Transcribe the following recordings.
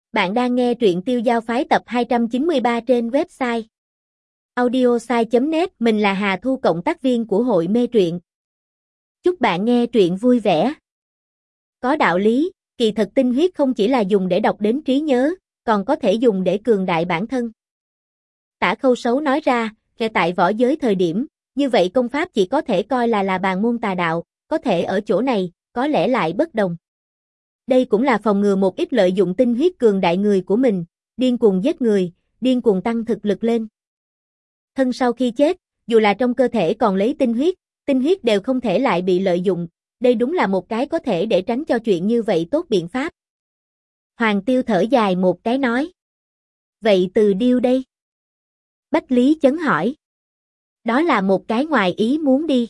Bạn đang nghe truyện Tiêu Giao Phái tập 293 trên website audiosai.net. Mình là Hà Thu, cộng tác viên của hội mê truyện. Chúc bạn nghe truyện vui vẻ. Có đạo lý, kỳ thật tinh huyết không chỉ là dùng để đọc đến trí nhớ, còn có thể dùng để cường đại bản thân. Tả Khâu Sấu nói ra, tại võ giới thời điểm, như vậy công pháp chỉ có thể coi là bàn môn tà đạo, có thể ở chỗ này, có lẽ lại bất đồng. Đây cũng là phòng ngừa một ít lợi dụng tinh huyết cường đại người của mình, điên cuồng giết người, điên cuồng tăng thực lực lên. Thân sau khi chết, dù là trong cơ thể còn lấy tinh huyết đều không thể lại bị lợi dụng, đây đúng là một cái có thể để tránh cho chuyện như vậy tốt biện pháp. Hoàng Tiêu thở dài một cái nói. Vậy Từ Điêu đây? Bách Lý Chấn hỏi. Đó là một cái ngoài ý muốn đi.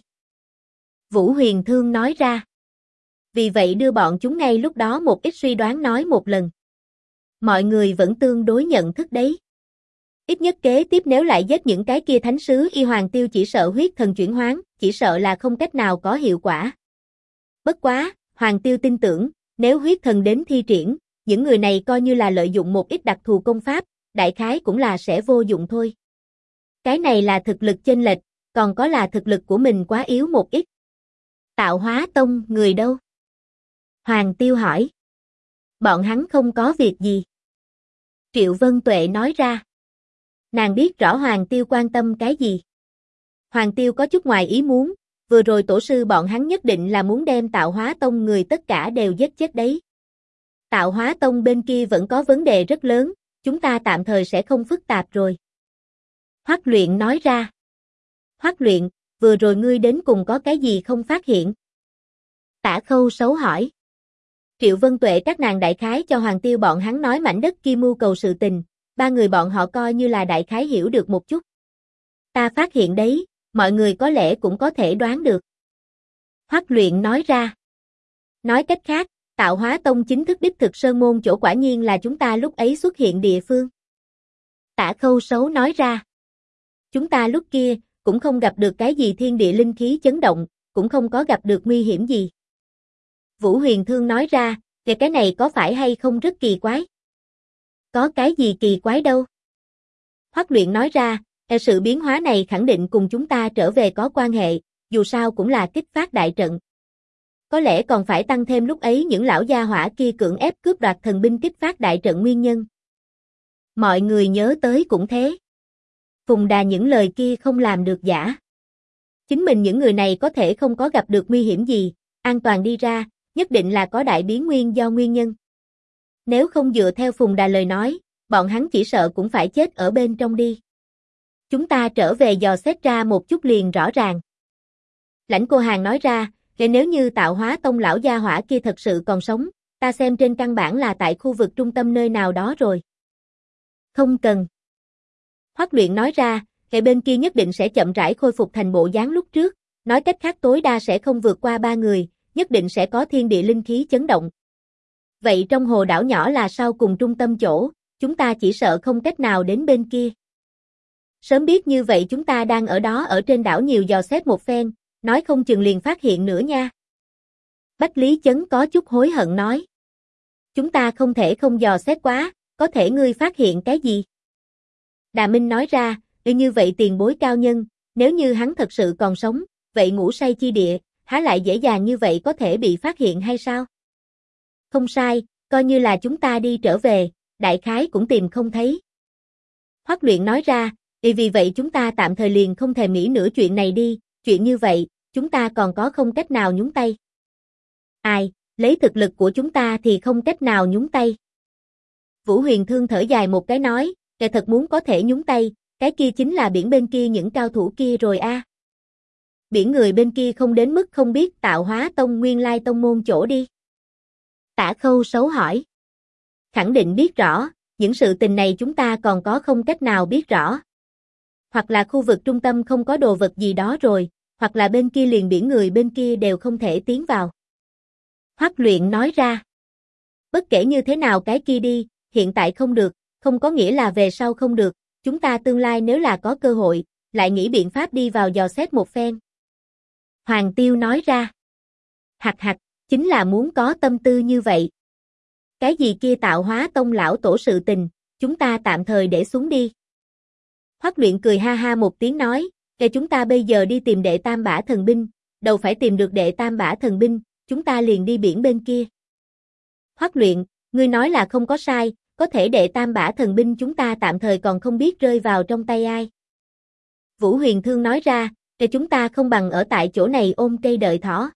Vũ Huyền Thương nói ra. Vì vậy đưa bọn chúng ngay lúc đó một ít suy đoán nói một lần. Mọi người vẫn tương đối nhận thức đấy. Ít nhất kế tiếp nếu lại giết những cái kia thánh sứ y, Hoàng Tiêu chỉ sợ huyết thần chuyển hoán, chỉ sợ là không cách nào có hiệu quả. Bất quá, Hoàng Tiêu tin tưởng, nếu huyết thần đến thi triển, những người này coi như là lợi dụng một ít đặc thù công pháp, đại khái cũng là sẽ vô dụng thôi. Cái này là thực lực chênh lệch, còn có là thực lực của mình quá yếu một ít. Tạo Hóa Tông người đâu? Hoàng Tiêu hỏi. Bọn hắn không có việc gì. Triệu Vân Tuệ nói ra. Nàng biết rõ Hoàng Tiêu quan tâm cái gì. Hoàng Tiêu có chút ngoài ý muốn, vừa rồi tổ sư bọn hắn nhất định là muốn đem Tạo Hóa Tông người tất cả đều giết chết đấy. Tạo Hóa Tông bên kia vẫn có vấn đề rất lớn, chúng ta tạm thời sẽ không phức tạp rồi. Hoắc Luyện nói ra. Hoắc Luyện, vừa rồi ngươi đến cùng có cái gì không phát hiện? Tả Khâu Sấu hỏi. Triệu Vân Tuệ các nàng đại khái cho Hoàng Tiêu bọn hắn nói mảnh đất kia mưu cầu sự tình, ba người bọn họ coi như là đại khái hiểu được một chút. Ta phát hiện đấy, mọi người có lẽ cũng có thể đoán được. Hoắc Luyện nói ra. Nói cách khác, Tạo Hóa Tông chính thức đích thực sơn môn chỗ quả nhiên là chúng ta lúc ấy xuất hiện địa phương. Tả Khâu Sấu nói ra. Chúng ta lúc kia, cũng không gặp được cái gì thiên địa linh khí chấn động, cũng không có gặp được nguy hiểm gì. Vũ Huyền Thương nói ra, về cái này có phải hay không rất kỳ quái? Có cái gì kỳ quái đâu? Hoắc Luyện nói ra, sự biến hóa này khẳng định cùng chúng ta trở về có quan hệ, dù sao cũng là kích phát đại trận. Có lẽ còn phải tăng thêm lúc ấy những lão gia hỏa kia cưỡng ép cướp đoạt thần binh kích phát đại trận nguyên nhân. Mọi người nhớ tới cũng thế. Phùng Đà những lời kia không làm được giả. Chính mình những người này có thể không có gặp được nguy hiểm gì, an toàn đi ra, nhất định là có đại biến nguyên do nguyên nhân. Nếu không dựa theo Phùng Đà lời nói, bọn hắn chỉ sợ cũng phải chết ở bên trong đi. Chúng ta trở về dò xét ra một chút liền rõ ràng. Lãnh Cô Hàn nói ra, nếu như Tạo Hóa Tông lão gia hỏa kia thật sự còn sống, ta xem trên căn bản là tại khu vực trung tâm nơi nào đó rồi. Không cần. Hoắc Luyện nói ra, bên kia nhất định sẽ chậm rãi khôi phục thành bộ dáng lúc trước, nói cách khác tối đa sẽ không vượt qua 3 người, nhất định sẽ có thiên địa linh khí chấn động. Vậy trong hồ đảo nhỏ là sau cùng trung tâm chỗ, chúng ta chỉ sợ không cách nào đến bên kia. Sớm biết như vậy chúng ta đang ở đó ở trên đảo nhiều dò xét một phen, nói không chừng liền phát hiện nữa nha. Bách Lý Chấn có chút hối hận nói. Chúng ta không thể không dò xét quá, có thể ngươi phát hiện cái gì? Đà Minh nói ra, như vậy tiền bối cao nhân, nếu như hắn thật sự còn sống, vậy ngủ say chi địa, há lại dễ dàng như vậy có thể bị phát hiện hay sao? Không sai, coi như là chúng ta đi trở về, đại khái cũng tìm không thấy. Hoắc Luyện nói ra, vì vậy chúng ta tạm thời liền không thèm nghĩ nữa chuyện này đi, chuyện như vậy, chúng ta còn có không cách nào nhúng tay. Ai, lấy thực lực của chúng ta thì không cách nào nhúng tay. Vũ Huyền Thương thở dài một cái nói, thật muốn có thể nhúng tay, cái kia chính là biển bên kia những cao thủ kia rồi a. Biển người bên kia không đến mức không biết Tạo Hóa Tông nguyên lai tông môn chỗ đi. Tả Khâu Sấu hỏi. Khẳng định biết rõ, những sự tình này chúng ta còn có không cách nào biết rõ. Hoặc là khu vực trung tâm không có đồ vật gì đó rồi, hoặc là bên kia liền biển người bên kia đều không thể tiến vào. Hoắc Luyện nói ra. Bất kể như thế nào cái kia đi, hiện tại không được, không có nghĩa là về sau không được, chúng ta tương lai nếu là có cơ hội, lại nghĩ biện pháp đi vào dò xét một phen. Hoàng Tiêu nói ra. Hặc hặc, chính là muốn có tâm tư như vậy. Cái gì kia Tạo Hóa Tông lão tổ sự tình, chúng ta tạm thời để xuống đi. Hoắc Luyện cười ha ha một tiếng nói, chúng ta bây giờ đi tìm đệ tam bả thần binh, đầu phải tìm được đệ tam bả thần binh, chúng ta liền đi biển bên kia. Hoắc Luyện, ngươi nói là không có sai, có thể đệ tam bả thần binh chúng ta tạm thời còn không biết rơi vào trong tay ai. Vũ Huyền Thương nói ra, chúng ta không bằng ở tại chỗ này ôm cây đợi thỏ.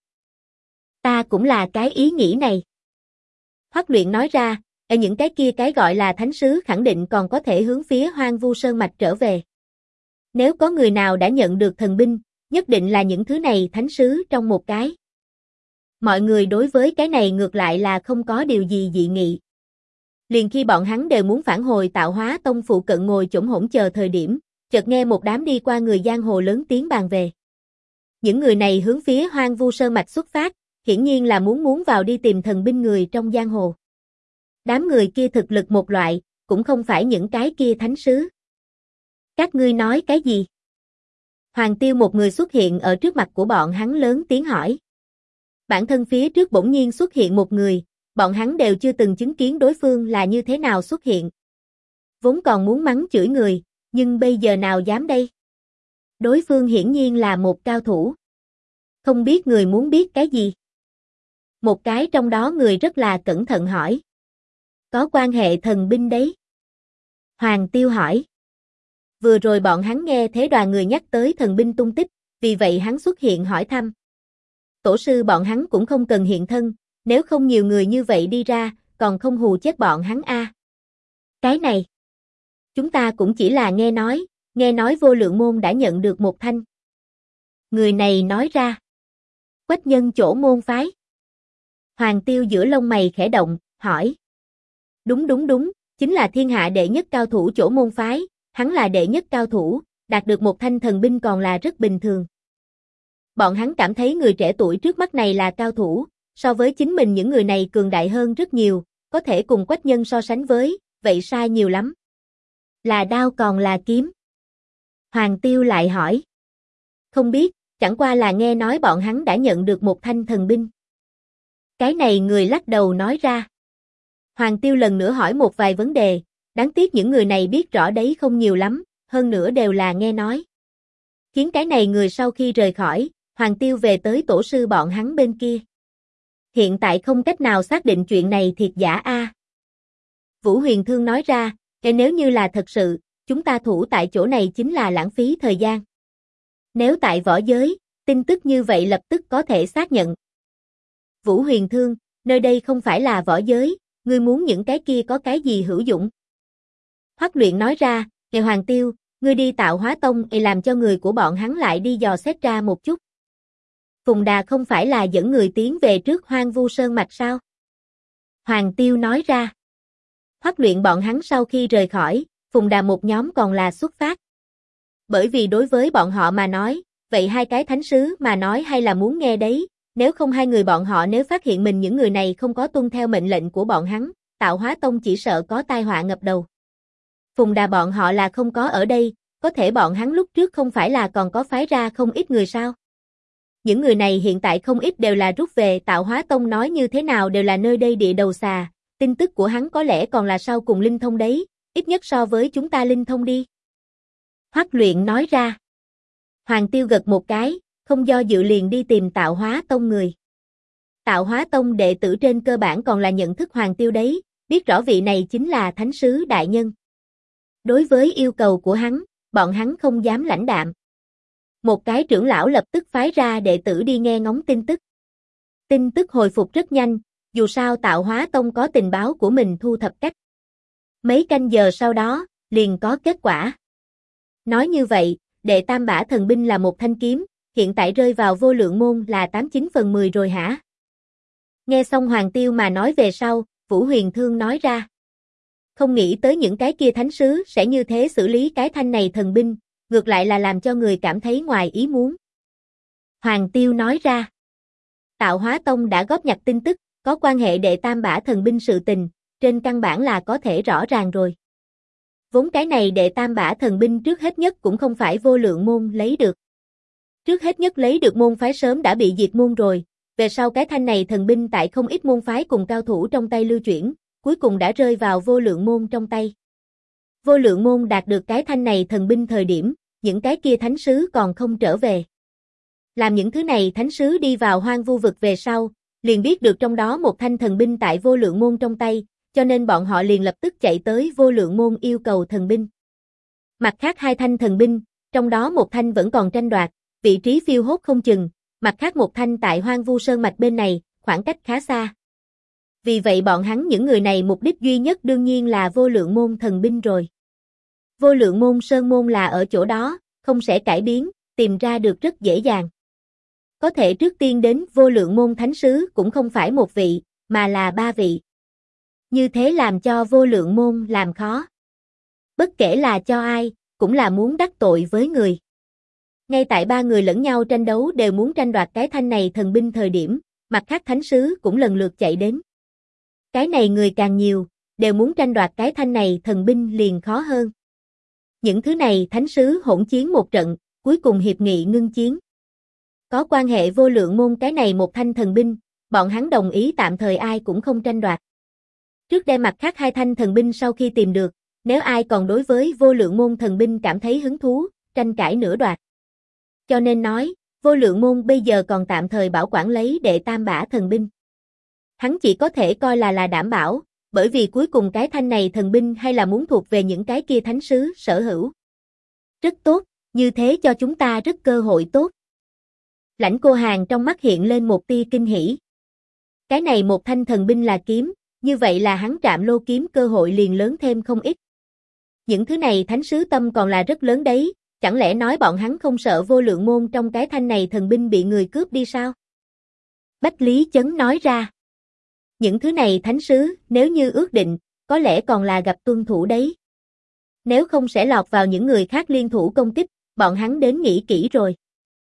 Ta cũng là cái ý nghĩ này. Hoắc Luyện nói ra, những cái kia cái gọi là thánh sứ khẳng định còn có thể hướng phía Hoang Vu Sơn mạch trở về. Nếu có người nào đã nhận được thần binh, nhất định là những thứ này thánh sứ trong một cái. Mọi người đối với cái này ngược lại là không có điều gì dị nghị. Liền khi bọn hắn đều muốn phản hồi Tạo Hóa Tông phụ cận ngồi chỗng hỗn chờ thời điểm, chợt nghe một đám đi qua người giang hồ lớn tiếng bàn về. Những người này hướng phía Hoang Vu Sơn mạch xuất phát, hiển nhiên là muốn vào đi tìm thần binh người trong giang hồ. Đám người kia thực lực một loại, cũng không phải những cái kia thánh sứ. Các ngươi nói cái gì? Hoàng Tiêu một người xuất hiện ở trước mặt của bọn hắn lớn tiếng hỏi. Bản thân phía trước bỗng nhiên xuất hiện một người, bọn hắn đều chưa từng chứng kiến đối phương là như thế nào xuất hiện. Vốn còn muốn mắng chửi người, nhưng bây giờ nào dám đây? Đối phương hiển nhiên là một cao thủ. Không biết người muốn biết cái gì? Một cái trong đó người rất là cẩn thận hỏi. Có quan hệ thần binh đấy. Hoàng Tiêu hỏi. Vừa rồi bọn hắn nghe thế đoàn người nhắc tới thần binh tung tích, vì vậy hắn xuất hiện hỏi thăm. Tổ sư bọn hắn cũng không cần hiện thân, nếu không nhiều người như vậy đi ra, còn không hù chết bọn hắn a. Cái này, chúng ta cũng chỉ là nghe nói Vô Lượng Môn đã nhận được một thanh. Người này nói ra. Quách nhân chỗ môn phái. Hoàng Tiêu giữa lông mày khẽ động, hỏi. Đúng, chính là thiên hạ đệ nhất cao thủ chỗ môn phái, hắn là đệ nhất cao thủ, đạt được một thanh thần binh còn là rất bình thường. Bọn hắn cảm thấy người trẻ tuổi trước mắt này là cao thủ, so với chính mình những người này cường đại hơn rất nhiều, có thể cùng Quách nhân so sánh với, vậy sai nhiều lắm. Là đao còn là kiếm? Hoàng Tiêu lại hỏi. Không biết, chẳng qua là nghe nói bọn hắn đã nhận được một thanh thần binh. Cái này người lắc đầu nói ra. Hoàng Tiêu lần nữa hỏi một vài vấn đề, đáng tiếc những người này biết rõ đấy không nhiều lắm, hơn nữa đều là nghe nói. Khiến cái này người sau khi rời khỏi, Hoàng Tiêu về tới tổ sư bọn hắn bên kia. Hiện tại không cách nào xác định chuyện này thiệt giả a. Vũ Huyền Thương nói ra, nếu như là thật sự, chúng ta thủ tại chỗ này chính là lãng phí thời gian. Nếu tại võ giới, tin tức như vậy lập tức có thể xác nhận. Vũ Huyền Thương, nơi đây không phải là võ giới, ngươi muốn những cái kia có cái gì hữu dụng? Hoắc Luyện nói ra, Hoàng Tiêu, ngươi đi Tạo Hóa Tông làm cho người của bọn hắn lại đi dò xét ra một chút. Phùng Đà không phải là dẫn người tiến về trước Hoang Vu Sơn mạch sao? Hoàng Tiêu nói ra. Hoắc Luyện bọn hắn sau khi rời khỏi, Phùng Đà một nhóm còn là xuất phát. Bởi vì đối với bọn họ mà nói, vậy hai cái thánh sứ mà nói hay là muốn nghe đấy, nếu không hai người bọn họ nếu phát hiện mình những người này không có tuân theo mệnh lệnh của bọn hắn, Tạo Hóa Tông chỉ sợ có tai họa ngập đầu. Phùng Đà bọn họ là không có ở đây, có thể bọn hắn lúc trước không phải là còn có phái ra không ít người sao? Những người này hiện tại không ít đều là rút về, Tạo Hóa Tông nói như thế nào đều là nơi đây địa đầu xà, tin tức của hắn có lẽ còn là sau cùng linh thông đấy, ít nhất so với chúng ta linh thông đi. Hoắc Luyện nói ra. Hoàng Tiêu gật một cái, không do dự liền đi tìm Tạo Hóa Tông người. Tạo Hóa Tông đệ tử trên cơ bản còn là nhận thức Hoàng Tiêu đấy, biết rõ vị này chính là thánh sứ đại nhân. Đối với yêu cầu của hắn, bọn hắn không dám lãnh đạm. Một cái trưởng lão lập tức phái ra đệ tử đi nghe ngóng tin tức. Tin tức hồi phục rất nhanh, dù sao Tạo Hóa Tông có tình báo của mình thu thập cách. Mấy canh giờ sau đó, liền có kết quả. Nói như vậy, đệ tam bả thần binh là một thanh kiếm, hiện tại rơi vào Vô Lượng Môn là 89/10 rồi hả? Nghe xong Hoàng Tiêu mà nói về sau, Vũ Huyền Thương nói ra. Không nghĩ tới những cái kia thánh sứ sẽ như thế xử lý cái thanh này thần binh, ngược lại là làm cho người cảm thấy ngoài ý muốn. Hoàng Tiêu nói ra. Tạo Hóa Tông đã góp nhặt tin tức, có quan hệ đệ tam bả thần binh sự tình, trên căn bản là có thể rõ ràng rồi. Vốn cái này đệ tam bả thần binh trước hết nhất cũng không phải Vô Lượng Môn lấy được. Trước hết nhất lấy được môn phái sớm đã bị diệt môn rồi, về sau cái thanh này thần binh tại không ít môn phái cùng cao thủ trong tay lưu chuyển, cuối cùng đã rơi vào vô lượng môn trong tay. Vô lượng môn đạt được cái thanh này thần binh thời điểm, những cái kia thánh sứ còn không trở về. Làm những thứ này thánh sứ đi vào hoang vu vực về sau, liền biết được trong đó một thanh thần binh tại vô lượng môn trong tay, cho nên bọn họ liền lập tức chạy tới vô lượng môn yêu cầu thần binh. Mặt khác hai thanh thần binh, trong đó một thanh vẫn còn tranh đoạt, vị trí phiêu hốt không chừng, mặt khác một thanh tại hoang vu sơn mạch bên này, khoảng cách khá xa. Vì vậy bọn hắn những người này mục đích duy nhất đương nhiên là vô lượng môn thần binh rồi. Vô lượng môn sơn môn là ở chỗ đó, không sẽ cải biến, tìm ra được rất dễ dàng. Có thể trước tiên đến vô lượng môn thánh sứ cũng không phải một vị, mà là 3 vị. Như thế làm cho vô lượng môn làm khó. Bất kể là cho ai, cũng là muốn đắc tội với người. Ngay tại 3 người lẫn nhau tranh đấu đều muốn tranh đoạt cái thanh này thần binh thời điểm, mặt khác thánh sứ cũng lần lượt chạy đến. Cái này người càng nhiều, đều muốn tranh đoạt cái thanh này thần binh liền khó hơn. Những thứ này thánh sứ hỗn chiến một trận, cuối cùng hiệp nghị ngưng chiến. Có quan hệ vô lượng môn cái này một thanh thần binh, bọn hắn đồng ý tạm thời ai cũng không tranh đoạt. Trước đem mặt khác hai thanh thần binh sau khi tìm được, nếu ai còn đối với vô lượng môn thần binh cảm thấy hứng thú, tranh cãi nửa đoạt. Cho nên nói, vô lượng môn bây giờ còn tạm thời bảo quản lấy đệ tam bả thần binh. Hắn chỉ có thể coi là đảm bảo, bởi vì cuối cùng cái thanh này thần binh hay là muốn thuộc về những cái kia thánh sứ sở hữu. Rất tốt, như thế cho chúng ta rất cơ hội tốt. Lãnh Cô Hàn trong mắt hiện lên một tia kinh hỉ. Cái này một thanh thần binh là kiếm, như vậy là hắn trạm lô kiếm cơ hội liền lớn thêm không ít. Những thứ này thánh sứ tâm còn là rất lớn đấy, chẳng lẽ nói bọn hắn không sợ vô lượng môn trong cái thanh này thần binh bị người cướp đi sao? Bách Lý Chấn nói ra. Những thứ này thánh sứ, nếu như ước định, có lẽ còn là gặp tuân thủ đấy. Nếu không sẽ lọt vào những người khác liên thủ công kích, bọn hắn đến nghĩ kỹ rồi.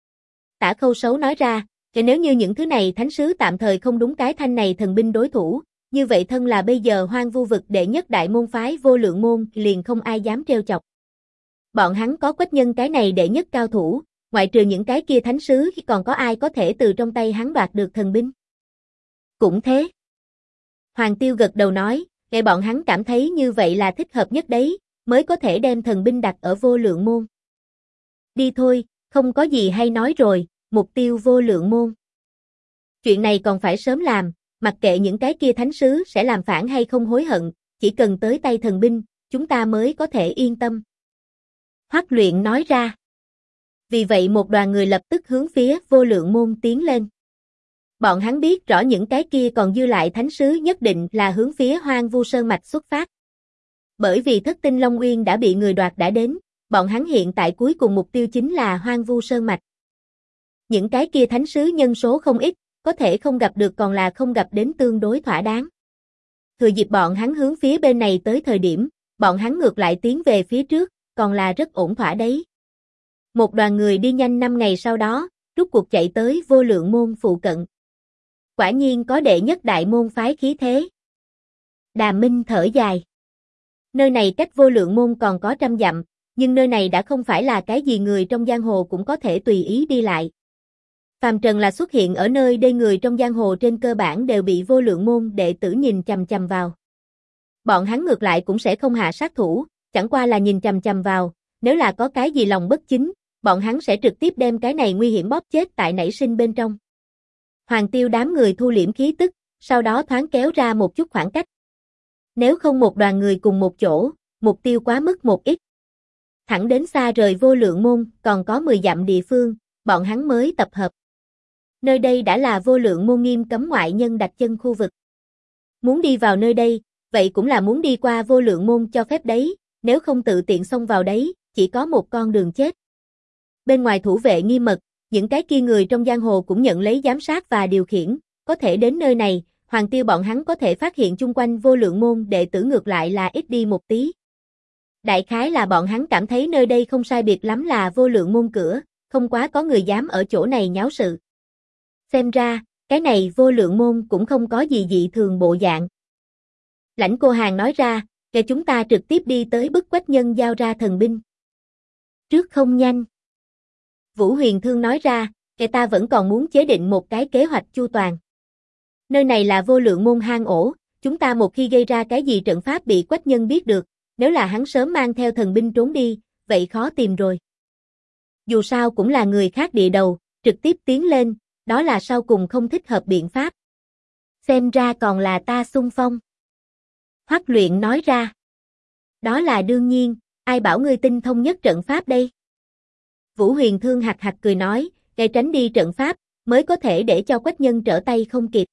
Tả Khâu Sấu nói ra, cho nếu như những thứ này thánh sứ tạm thời không đúng cái thanh này thần binh đối thủ, như vậy thân là bây giờ hoang vu vực đệ nhất đại môn phái vô lượng môn liền không ai dám trêu chọc. Bọn hắn có Quách Nhân cái này đệ nhất cao thủ, ngoại trừ những cái kia thánh sứ còn có ai có thể từ trong tay hắn đoạt được thần binh. Cũng thế. Hoàng Tiêu gật đầu nói, để bọn hắn cảm thấy như vậy là thích hợp nhất đấy, mới có thể đem thần binh đặt ở vô lượng môn. Đi thôi, không có gì hay nói rồi, mục tiêu vô lượng môn. Chuyện này còn phải sớm làm, mặc kệ những cái kia thánh sứ sẽ làm phản hay không hối hận, chỉ cần tới tay thần binh, chúng ta mới có thể yên tâm. Hoắc Luyện nói ra. Vì vậy một đoàn người lập tức hướng phía vô lượng môn tiến lên. Bọn hắn biết rõ những cái kia còn dư lại thánh sứ nhất định là hướng phía hoang vu sơn mạch xuất phát. Bởi vì Thất Tinh Long Uyên đã bị người đoạt đã đến, bọn hắn hiện tại cuối cùng mục tiêu chính là hoang vu sơn mạch. Những cái kia thánh sứ nhân số không ít, có thể không gặp được còn là không gặp đến tương đối thỏa đáng. Thừa dịp bọn hắn hướng phía bên này tới thời điểm, bọn hắn ngược lại tiến về phía trước, còn là rất ổn thỏa đấy. Một đoàn người đi nhanh 5 ngày sau đó, rút cuộc chạy tới vô lượng môn phụ cận. Quả nhiên có đệ nhất đại môn phái khí thế. Đàm Minh thở dài. Nơi này cách vô lượng môn còn có 100 dặm, nhưng nơi này đã không phải là cái gì người trong giang hồ cũng có thể tùy ý đi lại. Phàm trần là xuất hiện ở nơi đây người trong giang hồ trên cơ bản đều bị vô lượng môn đệ tử nhìn chằm chằm vào. Bọn hắn ngược lại cũng sẽ không hạ sát thủ, chẳng qua là nhìn chằm chằm vào, nếu là có cái gì lòng bất chính, bọn hắn sẽ trực tiếp đem cái này nguy hiểm bóp chết tại nảy sinh bên trong. Hoàng Tiêu đám người thu liễm khí tức, sau đó thoáng kéo ra một chút khoảng cách. Nếu không một đoàn người cùng một chỗ, mục tiêu quá mức một ít. Thẳng đến xa rời vô lượng môn, còn có 10 dặm địa phương, bọn hắn mới tập hợp. Nơi đây đã là vô lượng môn nghiêm cấm ngoại nhân đặt chân khu vực. Muốn đi vào nơi đây, vậy cũng là muốn đi qua vô lượng môn cho phép đấy, nếu không tự tiện xông vào đấy, chỉ có một con đường chết. Bên ngoài thủ vệ nghiêm mật, những cái kia người trong giang hồ cũng nhận lấy giám sát và điều khiển, có thể đến nơi này, Hoàng Tiêu bọn hắn có thể phát hiện chung quanh vô lượng môn đệ tử ngược lại là ít đi một tí. Đại khái là bọn hắn cảm thấy nơi đây không sai biệt lắm là vô lượng môn cửa, không quá có người dám ở chỗ này nháo sự. Xem ra, cái này vô lượng môn cũng không có gì dị thường bộ dạng. Lãnh Cô Hàn nói ra, để chúng ta trực tiếp đi tới bức Quách Nhân giao ra thần binh. Trước không nhanh. Vũ Huyền Thương nói ra, ta vẫn còn muốn chế định một cái kế hoạch chu toàn. Nơi này là vô lượng môn hang ổ, chúng ta một khi gây ra cái gì trận pháp bị Quách Nhân biết được, nếu là hắn sớm mang theo thần binh trốn đi, vậy khó tìm rồi. Dù sao cũng là người khác địa đầu, trực tiếp tiến lên, đó là sau cùng không thích hợp biện pháp. Xem ra còn là ta xung phong. Hoắc Luyện nói ra. Đó là đương nhiên, ai bảo ngươi tinh thông nhất trận pháp đây? Vũ Huyền Thương hạc hạc cười nói, để tránh đi trận pháp, mới có thể để cho Quách Nhân trở tay không kịp.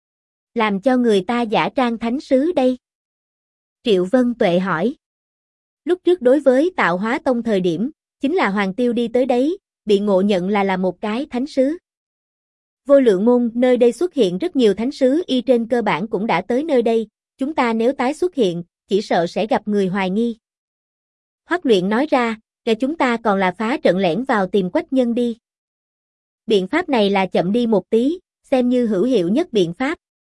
Làm cho người ta giả trang thánh sứ đây. Triệu Vân Tuệ hỏi. Lúc trước đối với Tạo Hóa Tông thời điểm, chính là Hoàng Tiêu đi tới đấy, bị ngộ nhận là một cái thánh sứ. Vô Lượng Môn nơi đây xuất hiện rất nhiều thánh sứ y trên cơ bản cũng đã tới nơi đây, chúng ta nếu tái xuất hiện, chỉ sợ sẽ gặp người hoài nghi. Hoắc Luyện nói ra, kể chúng ta còn là phá trận lẻn vào tìm Quách Nhân đi. Biện pháp này là chậm đi một tí, xem như hữu hiệu nhất biện pháp.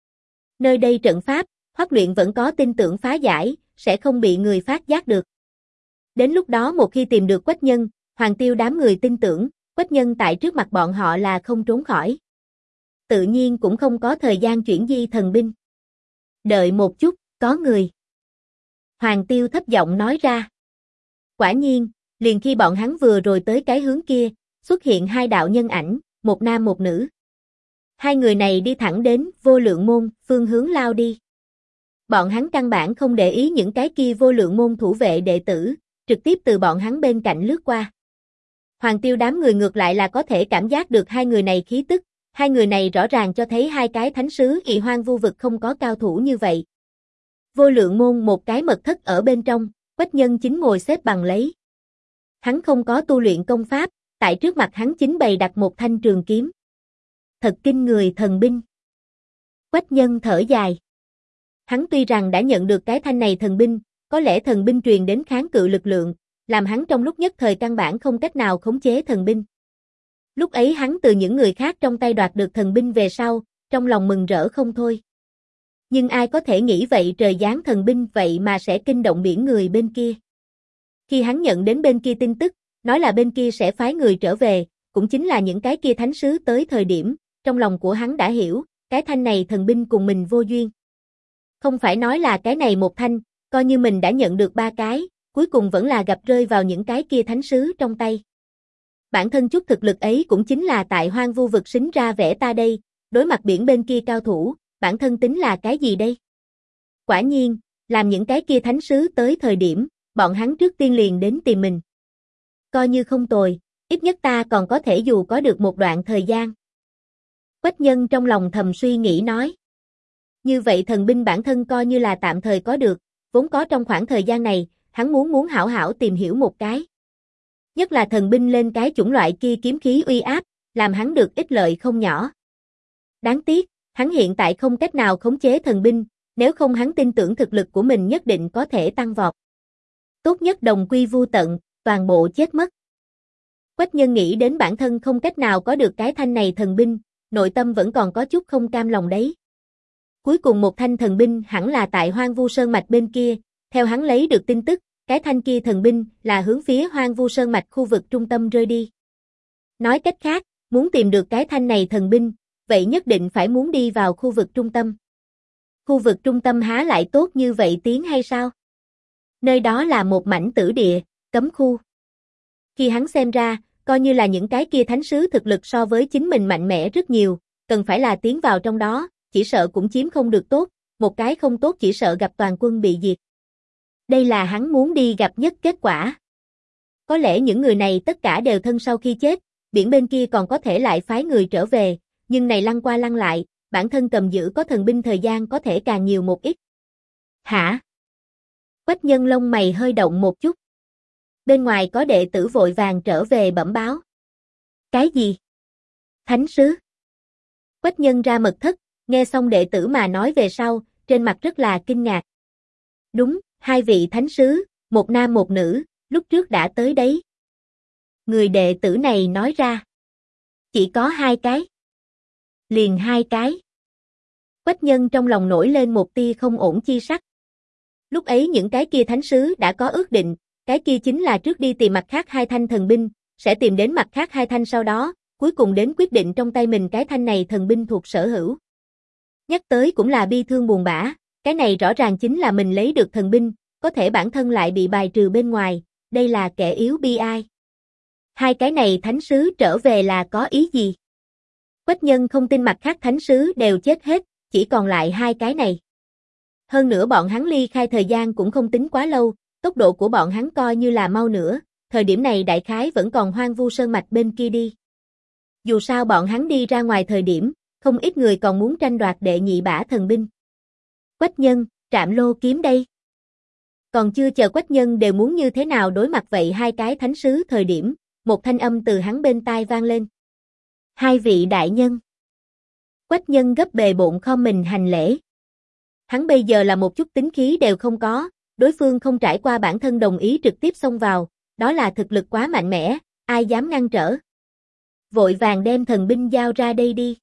Nơi đây trận pháp, Hoắc Luyện vẫn có tin tưởng phá giải, sẽ không bị người phát giác được. Đến lúc đó một khi tìm được Quách Nhân, Hoàng Tiêu đám người tin tưởng, Quách Nhân tại trước mặt bọn họ là không trốn khỏi. Tự nhiên cũng không có thời gian chuyển di thần binh. Đợi một chút, có người. Hoàng Tiêu thấp giọng nói ra. Quả nhiên, liền khi bọn hắn vừa rồi tới cái hướng kia, xuất hiện hai đạo nhân ảnh, một nam một nữ. Hai người này đi thẳng đến Vô Lượng Môn, phương hướng lao đi. Bọn hắn căn bản không để ý những cái kia Vô Lượng Môn thủ vệ đệ tử, trực tiếp từ bọn hắn bên cạnh lướt qua. Hoàng Tiêu đám người ngược lại là có thể cảm giác được hai người này khí tức, hai người này rõ ràng cho thấy hai cái thánh sứ Ị Hoang Vu vực không có cao thủ như vậy. Vô Lượng Môn một cái mật thất ở bên trong, Quách Nhân chính ngồi xếp bằng lấy. Hắn không có tu luyện công pháp, tại trước mặt hắn chính bày đặt một thanh trường kiếm. Thật kinh người thần binh. Quách Nhân thở dài. Hắn tuy rằng đã nhận được cái thanh này thần binh, có lẽ thần binh truyền đến kháng cự lực lượng, làm hắn trong lúc nhất thời căn bản không cách nào khống chế thần binh. Lúc ấy hắn từ những người khác trong tay đoạt được thần binh về sau, trong lòng mừng rỡ không thôi. Nhưng ai có thể nghĩ vậy trời giáng thần binh vậy mà sẽ kinh động biển người bên kia. Khi hắn nhận đến bên kia tin tức, nói là bên kia sẽ phái người trở về, cũng chính là những cái kia thánh sứ tới thời điểm, trong lòng của hắn đã hiểu, cái thanh này thần binh cùng mình vô duyên. Không phải nói là cái này một thanh, coi như mình đã nhận được ba cái, cuối cùng vẫn là gặp rơi vào những cái kia thánh sứ trong tay. Bản thân chút thực lực ấy cũng chính là tại Hoang Vu vực xính ra vẻ ta đây, đối mặt biển bên kia cao thủ, bản thân tính là cái gì đây? Quả nhiên, làm những cái kia thánh sứ tới thời điểm, bọn hắn trước tiên liền đến tìm mình. Coi như không tồi, ít nhất ta còn có thể dù có được một đoạn thời gian. Quách Nhân trong lòng thầm suy nghĩ nói. Như vậy thần binh bản thân coi như là tạm thời có được, vốn có trong khoảng thời gian này, hắn muốn hảo hảo tìm hiểu một cái. Nhất là thần binh lên cái chủng loại kia kiếm khí uy áp, làm hắn được ích lợi không nhỏ. Đáng tiếc, hắn hiện tại không cách nào khống chế thần binh, nếu không hắn tin tưởng thực lực của mình nhất định có thể tăng vọt. Tốt nhất đồng quy vu tận, toàn bộ chết mất. Quách Nhân nghĩ đến bản thân không cách nào có được cái thanh này thần binh, nội tâm vẫn còn có chút không cam lòng đấy. Cuối cùng một thanh thần binh hẳn là tại Hoang Vu Sơn Mạch bên kia, theo hắn lấy được tin tức, cái thanh kia thần binh là hướng phía Hoang Vu Sơn Mạch khu vực trung tâm rơi đi. Nói cách khác, muốn tìm được cái thanh này thần binh, vậy nhất định phải muốn đi vào khu vực trung tâm. Khu vực trung tâm há lại tốt như vậy tiến hay sao? Nơi đó là một mảnh tử địa, cấm khu. Khi hắn xem ra, coi như là những cái kia thánh sứ thực lực so với chính mình mạnh mẽ rất nhiều, cần phải là tiến vào trong đó, chỉ sợ cũng chiếm không được tốt, một cái không tốt chỉ sợ gặp toàn quân bị diệt. Đây là hắn muốn đi gặp nhất kết quả. Có lẽ những người này tất cả đều thân sau khi chết, biển bên kia còn có thể lại phái người trở về, nhưng này lăn qua lăn lại, bản thân cầm giữ có thần binh thời gian có thể càng nhiều một ít. Hả? Quách Nhân lông mày hơi động một chút. Bên ngoài có đệ tử vội vàng trở về bẩm báo. Cái gì? Thánh sứ? Quách Nhân ra mật thất, nghe xong đệ tử mà nói về sau, trên mặt rất là kinh ngạc. Đúng, hai vị thánh sứ, một nam một nữ, lúc trước đã tới đấy. Người đệ tử này nói ra. Chỉ có hai cái. Liền hai cái. Quách Nhân trong lòng nổi lên một tia không ổn chi sắc. Lúc ấy những cái kia thánh sứ đã có ước định, cái kia chính là trước đi tìm mặt khác hai thanh thần binh, sẽ tìm đến mặt khác hai thanh sau đó, cuối cùng đến quyết định trong tay mình cái thanh này thần binh thuộc sở hữu. Nhắc tới cũng là bi thương buồn bã, Cái này rõ ràng chính là mình lấy được thần binh, có thể bản thân lại bị bài trừ bên ngoài, đây là kẻ yếu bi ai. Hai cái này thánh sứ trở về là có ý gì? Quách Nhân không tin mặt khác thánh sứ đều chết hết, chỉ còn lại hai cái này. Hơn nữa bọn hắn ly khai thời gian cũng không tính quá lâu, tốc độ của bọn hắn coi như là mau nữa, thời điểm này đại khái vẫn còn hoang vu sơn mạch bên kia đi. Dù sao bọn hắn đi ra ngoài thời điểm, không ít người còn muốn tranh đoạt đệ nhị bả thần binh. Quách Nhân, Trạm Lô kiếm đây. Còn chưa chờ Quách Nhân đều muốn như thế nào đối mặt vậy hai cái thánh sứ thời điểm, một thanh âm từ hắn bên tai vang lên. Hai vị đại nhân. Quách Nhân gấp bề bộn khom mình hành lễ. Hắn bây giờ là một chút tính khí đều không có, đối phương không trải qua bản thân đồng ý trực tiếp xông vào, đó là thực lực quá mạnh mẽ, ai dám ngăn trở. Vội vàng đem thần binh giao ra đây đi.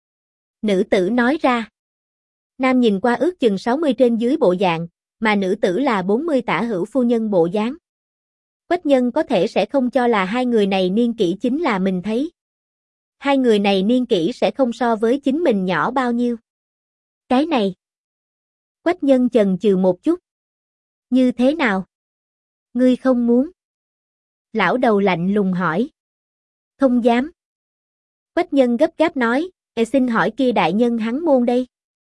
Nữ tử nói ra. Nam nhìn qua ước chừng 60 trên dưới bộ dạng, mà nữ tử là 40 tả hữu phu nhân bộ dáng. Quách Nhân có thể sẽ không cho là hai người này niên kỷ chính là mình thấy. Hai người này niên kỷ sẽ không so với chính mình nhỏ bao nhiêu. Cái này. Quách Nhân chần chừ một chút. Như thế nào? Ngươi không muốn? Lão đầu lạnh lùng hỏi. Không dám. Quách Nhân gấp gáp nói, xin hỏi kia đại nhân hắn môn đây.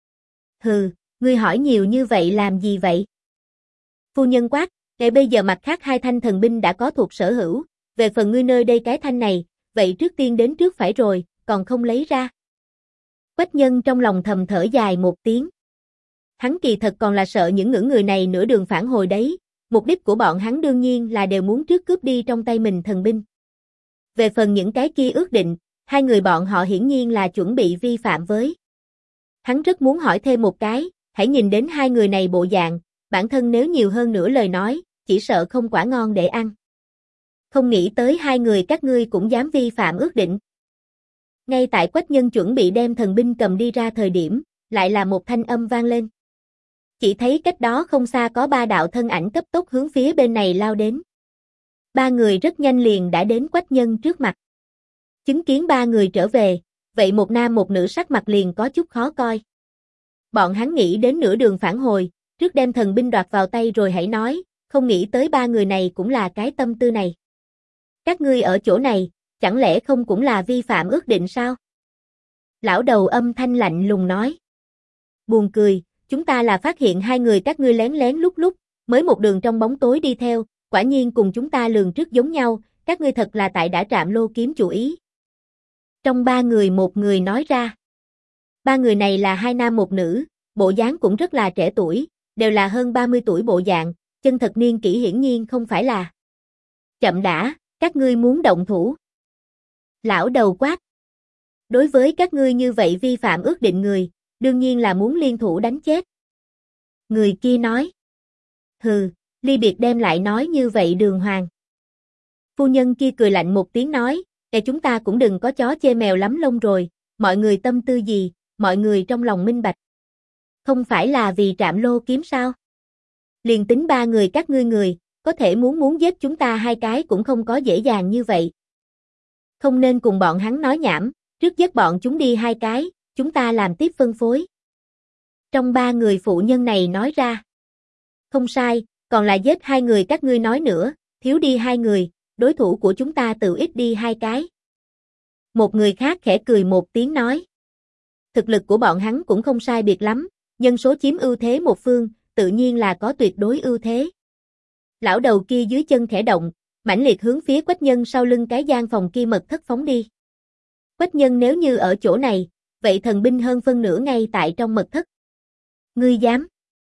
Hừ, ngươi hỏi nhiều như vậy làm gì vậy? Phu nhân quát, bây giờ mặt khác hai thanh thần binh đã có thuộc sở hữu, về phần ngươi nơi đây cái thanh này, vậy trước tiên đến trước phải rồi, còn không lấy ra. Quách Nhân trong lòng thầm thở dài một tiếng. Hắn kỳ thật còn là sợ những ngưỡng người này nửa đường phản hồi đấy, mục đích của bọn hắn đương nhiên là đều muốn trước cướp đi trong tay mình thần binh. Về phần những cái kia ước định, hai người bọn họ hiển nhiên là chuẩn bị vi phạm với. Hắn rất muốn hỏi thêm một cái, hãy nhìn đến hai người này bộ dạng, bản thân nếu nhiều hơn nữa lời nói, chỉ sợ không quả ngon để ăn. Không nghĩ tới hai người các ngươi cũng dám vi phạm ước định. Ngay tại Quách Nhân chuẩn bị đem thần binh cầm đi ra thời điểm, lại là một thanh âm vang lên. Chỉ thấy cách đó không xa có ba đạo thân ảnh cấp tốc hướng phía bên này lao đến. Ba người rất nhanh liền đã đến Quách Nhân trước mặt. Chứng kiến ba người trở về, vậy một nam một nữ sắc mặt liền có chút khó coi. Bọn hắn nghĩ đến nửa đường phản hồi, trước đem thần binh đoạt vào tay rồi hãy nói, không nghĩ tới ba người này cũng là cái tâm tư này. Các ngươi ở chỗ này, chẳng lẽ không cũng là vi phạm ước định sao? Lão đầu âm thanh lạnh lùng nói. Buồn cười, chúng ta là phát hiện hai người các ngươi lén lén lút lút, mới một đường trong bóng tối đi theo, quả nhiên cùng chúng ta lường trước giống nhau, các ngươi thật là tại đã Trạm Lô kiếm chủ ý. Trong ba người một người nói ra. Ba người này là hai nam một nữ, bộ dáng cũng rất là trẻ tuổi, đều là hơn 30 tuổi bộ dạng, chân thật niên kỷ hiển nhiên không phải là. Chậm đã, các ngươi muốn động thủ. Lão đầu quát. Đối với các ngươi như vậy vi phạm ước định người, đương nhiên là muốn liên thủ đánh chết. Người kia nói. Hừ, ly biệt đem lại nói như vậy đường hoàng. Phu nhân kia cười lạnh một tiếng nói, chúng ta cũng đừng có chó chê mèo lắm lông rồi, mọi người tâm tư gì, mọi người trong lòng minh bạch. Không phải là vì Trạm Lô kiếm sao? Liền tính ba người các ngươi người, có thể muốn giết chúng ta hai cái cũng không có dễ dàng như vậy. Không nên cùng bọn hắn nói nhảm, trước giết bọn chúng đi hai cái, chúng ta làm tiếp phân phối. Trong ba người phụ nhân này nói ra. Không sai, còn là giết hai người các ngươi nói nữa, thiếu đi hai người, đối thủ của chúng ta tự ít đi hai cái. Một người khác khẽ cười một tiếng nói. Thực lực của bọn hắn cũng không sai biệt lắm, nhân số chiếm ưu thế một phương, tự nhiên là có tuyệt đối ưu thế. Lão đầu kia dưới chân khẽ động, mãnh liệt hướng phía Quách Nhân sau lưng cái gian phòng kia mật thất phóng đi. Quách Nhân nếu như ở chỗ này, vậy thần binh hơn phân nửa ngay tại trong mật thất. Ngươi dám?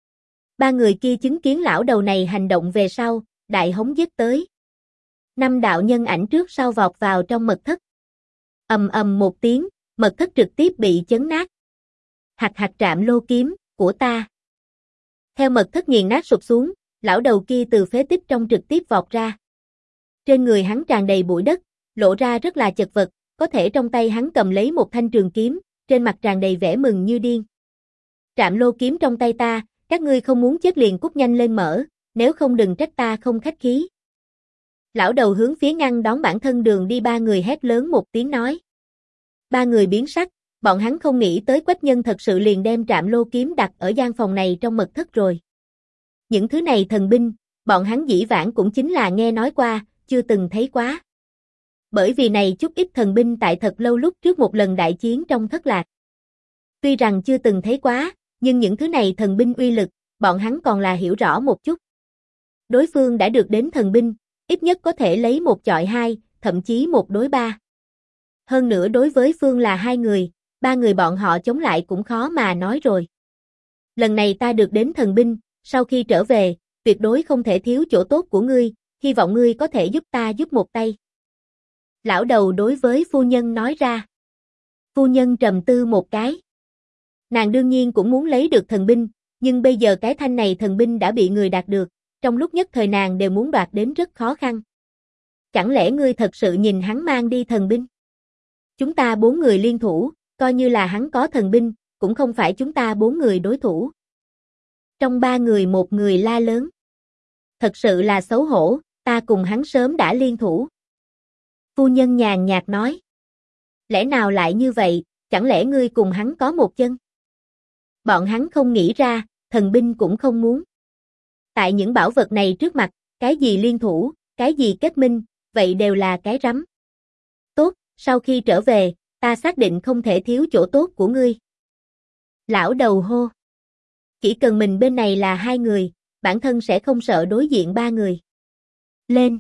Ba người kia chứng kiến lão đầu này hành động về sau, đại hống giết tới. Năm đạo nhân ảnh trước sau vọt vào trong mật thất. Ầm ầm một tiếng, mật thất trực tiếp bị chấn nát. Hạch hạch Trạm Lô kiếm của ta. Theo mật thất nghiền nát sụp xuống, lão đầu kia từ phế tích trong trực tiếp vọt ra. Trên người hắn tràn đầy bụi đất, lộ ra rất là chật vật, có thể trong tay hắn cầm lấy một thanh trường kiếm, trên mặt tràn đầy vẻ mừng như điên. Trạm Lô kiếm trong tay ta, các ngươi không muốn chết liền cút nhanh lên mở, nếu không đừng trách ta không khách khí. Lão đầu hướng phía ngăn đón bản thân đường đi ba người hét lớn một tiếng nói. Ba người biến sắc, bọn hắn không nghĩ tới Quách Nhân thật sự liền đem Trạm Lô kiếm đặt ở gian phòng này trong mật thất rồi. Những thứ này thần binh, bọn hắn dĩ vãng cũng chính là nghe nói qua, chưa từng thấy quá. Bởi vì này chút ít thần binh tại thật lâu lúc trước một lần đại chiến trong thất lạc. Tuy rằng chưa từng thấy quá, nhưng những thứ này thần binh uy lực, bọn hắn còn là hiểu rõ một chút. Đối phương đã được đến thần binh, ít nhất có thể lấy một chọi hai, thậm chí một đối ba. Hơn nữa đối với phương là hai người, ba người bọn họ chống lại cũng khó mà nói rồi. Lần này ta được đến thần binh, sau khi trở về, tuyệt đối không thể thiếu chỗ tốt của ngươi, hy vọng ngươi có thể giúp ta giúp một tay. Lão đầu đối với phu nhân nói ra. Phu nhân trầm tư một cái. Nàng đương nhiên cũng muốn lấy được thần binh, nhưng bây giờ cái thanh này thần binh đã bị người đạt được, trong lúc nhất thời nàng đều muốn đoạt đến rất khó khăn. Chẳng lẽ ngươi thật sự nhìn hắn mang đi thần binh? Chúng ta 4 người liên thủ, coi như là hắn có thần binh, cũng không phải chúng ta 4 người đối thủ. Trong 3 người một người la lớn. Thật sự là xấu hổ, ta cùng hắn sớm đã liên thủ. Phu nhân nhàn nhạt nói. Lẽ nào lại như vậy, chẳng lẽ ngươi cùng hắn có một chân? Bọn hắn không nghĩ ra, thần binh cũng không muốn. Tại những bảo vật này trước mặt, cái gì liên thủ, cái gì kết minh, vậy đều là cái rắm. Tốt, sau khi trở về, ta xác định không thể thiếu chỗ tốt của ngươi. Lão đầu hô. Chỉ cần mình bên này là 2 người, bản thân sẽ không sợ đối diện 3 người. Lên.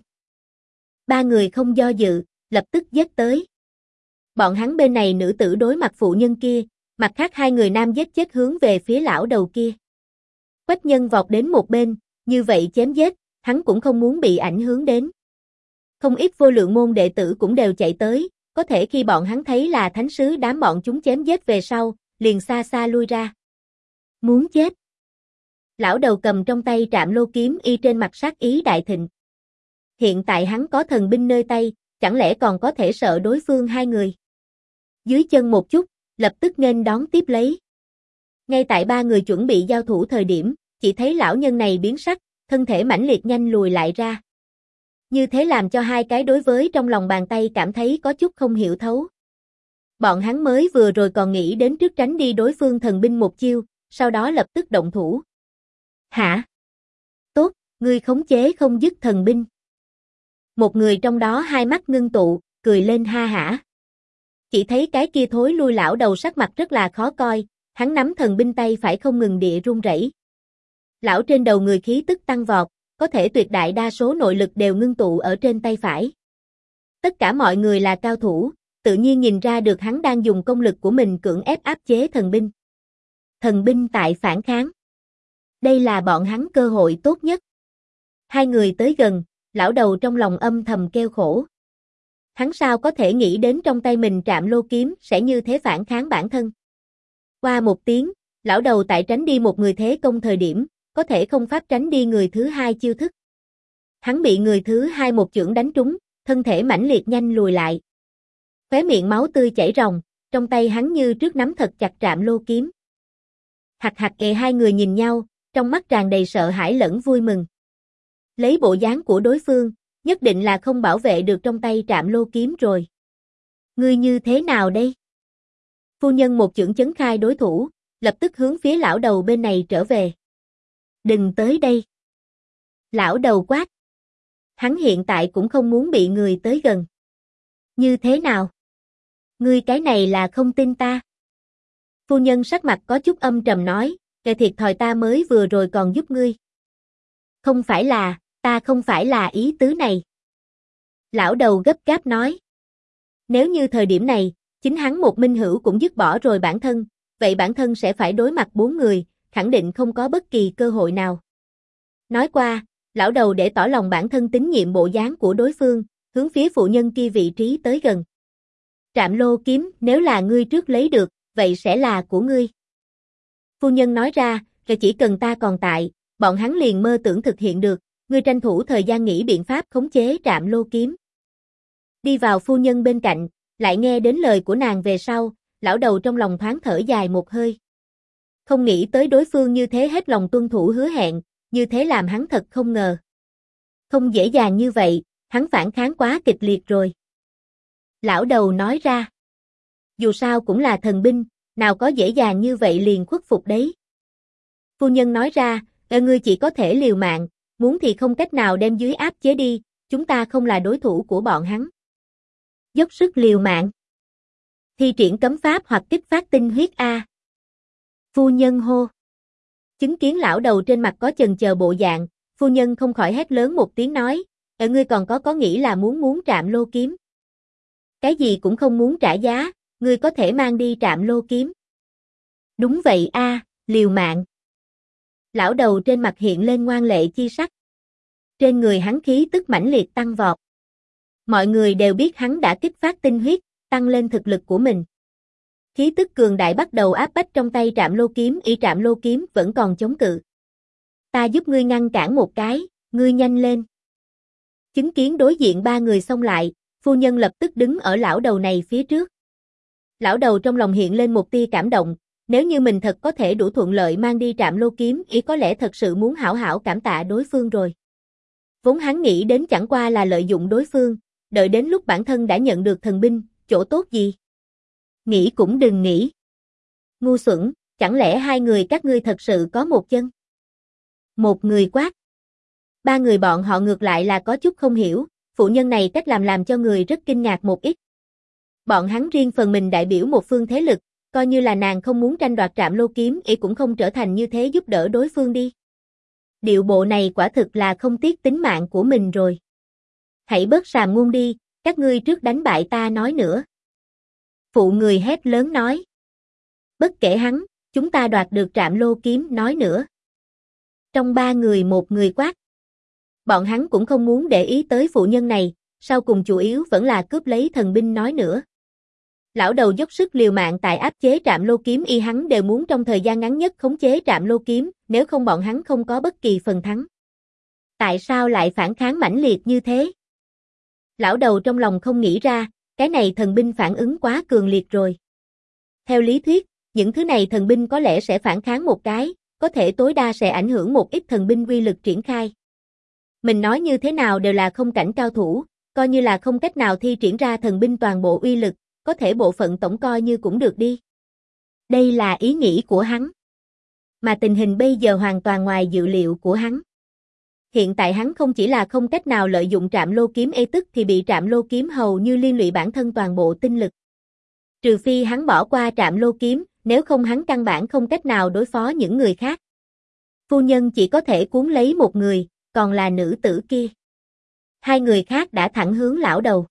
3 người không do dự, lập tức giết tới. Bọn hắn bên này nữ tử đối mặt phụ nhân kia, mặt khác 2 người nam giết chết hướng về phía lão đầu kia. Quách Nhân vọt đến một bên, như vậy chém giết, hắn cũng không muốn bị ảnh hưởng đến. Không ít vô lượng môn đệ tử cũng đều chạy tới, có thể khi bọn hắn thấy là thánh sứ đám bọn chúng chém giết về sau, liền xa xa lui ra. Muốn chết. Lão đầu cầm trong tay Trạm Lô kiếm y trên mặt sát ý đại thịnh. Hiện tại hắn có thần binh nơi tay, chẳng lẽ còn có thể sợ đối phương 2 người. Dưới chân một chút, lập tức nghênh đón tiếp lấy. Ngay tại 3 người chuẩn bị giao thủ thời điểm, chỉ thấy lão nhân này biến sắc, thân thể mãnh liệt nhanh lùi lại ra. Như thế làm cho 2 cái đối với trong lòng bàn tay cảm thấy có chút không hiểu thấu. Bọn hắn mới vừa rồi còn nghĩ đến trước tránh đi đối phương thần binh một chiêu, sau đó lập tức động thủ. Hả? Tốt, ngươi khống chế không dứt thần binh. Một người trong đó hai mắt ngưng tụ, cười lên ha hả. Chỉ thấy cái kia thối lui lão đầu sắc mặt rất là khó coi, hắn nắm thần binh tay phải không ngừng địa run rẩy. Lão trên đầu người khí tức tăng vọt, có thể tuyệt đại đa số nội lực đều ngưng tụ ở trên tay phải. Tất cả mọi người là cao thủ, tự nhiên nhìn ra được hắn đang dùng công lực của mình cưỡng ép áp chế thần binh. Thần binh tại phản kháng. Đây là bọn hắn cơ hội tốt nhất. 2 người tới gần, lão đầu trong lòng âm thầm kêu khổ. Hắn sao có thể nghĩ đến trong tay mình Trạm Lô kiếm sẽ như thế phản kháng bản thân. Qua một tiếng, lão đầu tại tránh đi một người thế công thời điểm, có thể không pháp tránh đi người thứ 2 chiêu thức. Hắn bị người thứ 2 một chưởng đánh trúng, thân thể mãnh liệt nhanh lùi lại. Khóe miệng máu tươi chảy ròng, trong tay hắn như trước nắm thật chặt Trạm Lô kiếm. Hạc hạc kề 2 người nhìn nhau, trong mắt tràn đầy sợ hãi lẫn vui mừng. Lấy bộ dáng của đối phương, nhất định là không bảo vệ được trong tay Trạm Lô kiếm rồi. Ngươi như thế nào đây? Phu nhân một chưởng chấn khai đối thủ, lập tức hướng phía lão đầu bên này trở về. Đừng tới đây. Lão đầu quát. Hắn hiện tại cũng không muốn bị người tới gần. Như thế nào? Ngươi cái này là không tin ta. Phu nhân sắc mặt có chút âm trầm nói, kẻ thiệt thòi ta mới vừa rồi còn giúp ngươi. Không phải là, ta không phải là ý tứ này. Lão đầu gấp gáp nói. Nếu như thời điểm này, chính hắn một minh hữu cũng dứt bỏ rồi bản thân, vậy bản thân sẽ phải đối mặt 4 người, khẳng định không có bất kỳ cơ hội nào. Nói qua, lão đầu để tỏ lòng bản thân tín nhiệm bộ dáng của đối phương, hướng phía phụ nhân kia vị trí tới gần. Trạm Lô kiếm, nếu là ngươi trước lấy được, vậy sẽ là của ngươi. Phu nhân nói ra, rồi chỉ cần ta còn tại, bọn hắn liền mơ tưởng thực hiện được, ngươi tranh thủ thời gian nghĩ biện pháp khống chế Trạm Lô kiếm. Đi vào phu nhân bên cạnh, lại nghe đến lời của nàng về sau, lão đầu trong lòng thoáng thở dài một hơi. Không nghĩ tới đối phương như thế hết lòng tuân thủ hứa hẹn, như thế làm hắn thật không ngờ. Không dễ dàng như vậy, hắn phản kháng quá kịch liệt rồi. Lão đầu nói ra. Dù sao cũng là thần binh, nào có dễ dàng như vậy liền khuất phục đấy. Phu nhân nói ra, ngươi chỉ có thể liều mạng, muốn thì không cách nào đem dưới áp chế đi, chúng ta không là đối thủ của bọn hắn. Dốc sức liều mạng. Thi triển cấm pháp hoặc kích phát tinh huyết A. Phu nhân hô. Chứng kiến lão đầu trên mặt có chần chờ bộ dạng, phu nhân không khỏi hét lớn một tiếng nói, ngươi còn có nghĩ là muốn Trạm Lô kiếm. Cái gì cũng không muốn trả giá, ngươi có thể mang đi Trạm Lô kiếm. Đúng vậy a, liều mạng. Lão đầu trên mặt hiện lên ngoan lệ chi sắc. Trên người hắn khí tức mãnh liệt tăng vọt. Mọi người đều biết hắn đã kích phát tinh huyết, tăng lên thực lực của mình. Khí tức cường đại bắt đầu áp bách trong tay Trạm Lô kiếm, Trạm Lô kiếm vẫn còn chống cự. Ta giúp ngươi ngăn cản một cái, ngươi nhanh lên. Chứng kiến đối diện ba người xông lại, phu nhân lập tức đứng ở lão đầu này phía trước. Lão đầu trong lòng hiện lên một tia cảm động, nếu như mình thật có thể đủ thuận lợi mang đi Trạm Lô kiếm, có lẽ thật sự muốn hảo hảo cảm tạ đối phương rồi. Vốn hắn nghĩ đến chẳng qua là lợi dụng đối phương, đợi đến lúc bản thân đã nhận được thần binh, chỗ tốt gì? Nghĩ cũng đừng nghĩ. Ngu xuẩn, chẳng lẽ hai người các ngươi thật sự có một chân? Một người quát. Ba người bọn họ ngược lại là có chút không hiểu, phụ nhân này cách làm cho người rất kinh ngạc một ít. Bọn hắn riêng phần mình đại biểu một phương thế lực, coi như là nàng không muốn tranh đoạt Trạm Lô kiếm, cũng không trở thành như thế giúp đỡ đối phương đi. Điệu bộ này quả thực là không tiếc tính mạng của mình rồi. Hãy bớt sàm ngôn đi, các ngươi trước đánh bại ta nói nữa. Phụ người hét lớn nói. Bất kể hắn, chúng ta đoạt được Trạm Lô kiếm nói nữa. Trong ba người một người quát. Bọn hắn cũng không muốn để ý tới phụ nhân này, sau cùng chủ yếu vẫn là cướp lấy thần binh nói nữa. Lão đầu dốc sức liều mạng tại áp chế Trạm Lô kiếm, hắn đều muốn trong thời gian ngắn nhất khống chế Trạm Lô kiếm, nếu không bọn hắn không có bất kỳ phần thắng. Tại sao lại phản kháng mãnh liệt như thế? Lão đầu trong lòng không nghĩ ra, cái này thần binh phản ứng quá cường liệt rồi. Theo lý thuyết, những thứ này thần binh có lẽ sẽ phản kháng một cái, có thể tối đa sẽ ảnh hưởng một ít thần binh uy lực triển khai. Mình nói như thế nào đều là không cảnh cao thủ, coi như là không cách nào thi triển ra thần binh toàn bộ uy lực, có thể bộ phận tổng coi như cũng được đi. Đây là ý nghĩ của hắn. Mà tình hình bây giờ hoàn toàn ngoài dự liệu của hắn. Hiện tại hắn không chỉ là không cách nào lợi dụng Trạm Lô kiếm, tức thì bị Trạm Lô kiếm hầu như liên lụy bản thân toàn bộ tinh lực. Trừ phi hắn bỏ qua Trạm Lô kiếm, nếu không hắn căn bản không cách nào đối phó những người khác. Phu nhân chỉ có thể cuốn lấy một người, còn là nữ tử kia. Hai người khác đã thẳng hướng lão đầu.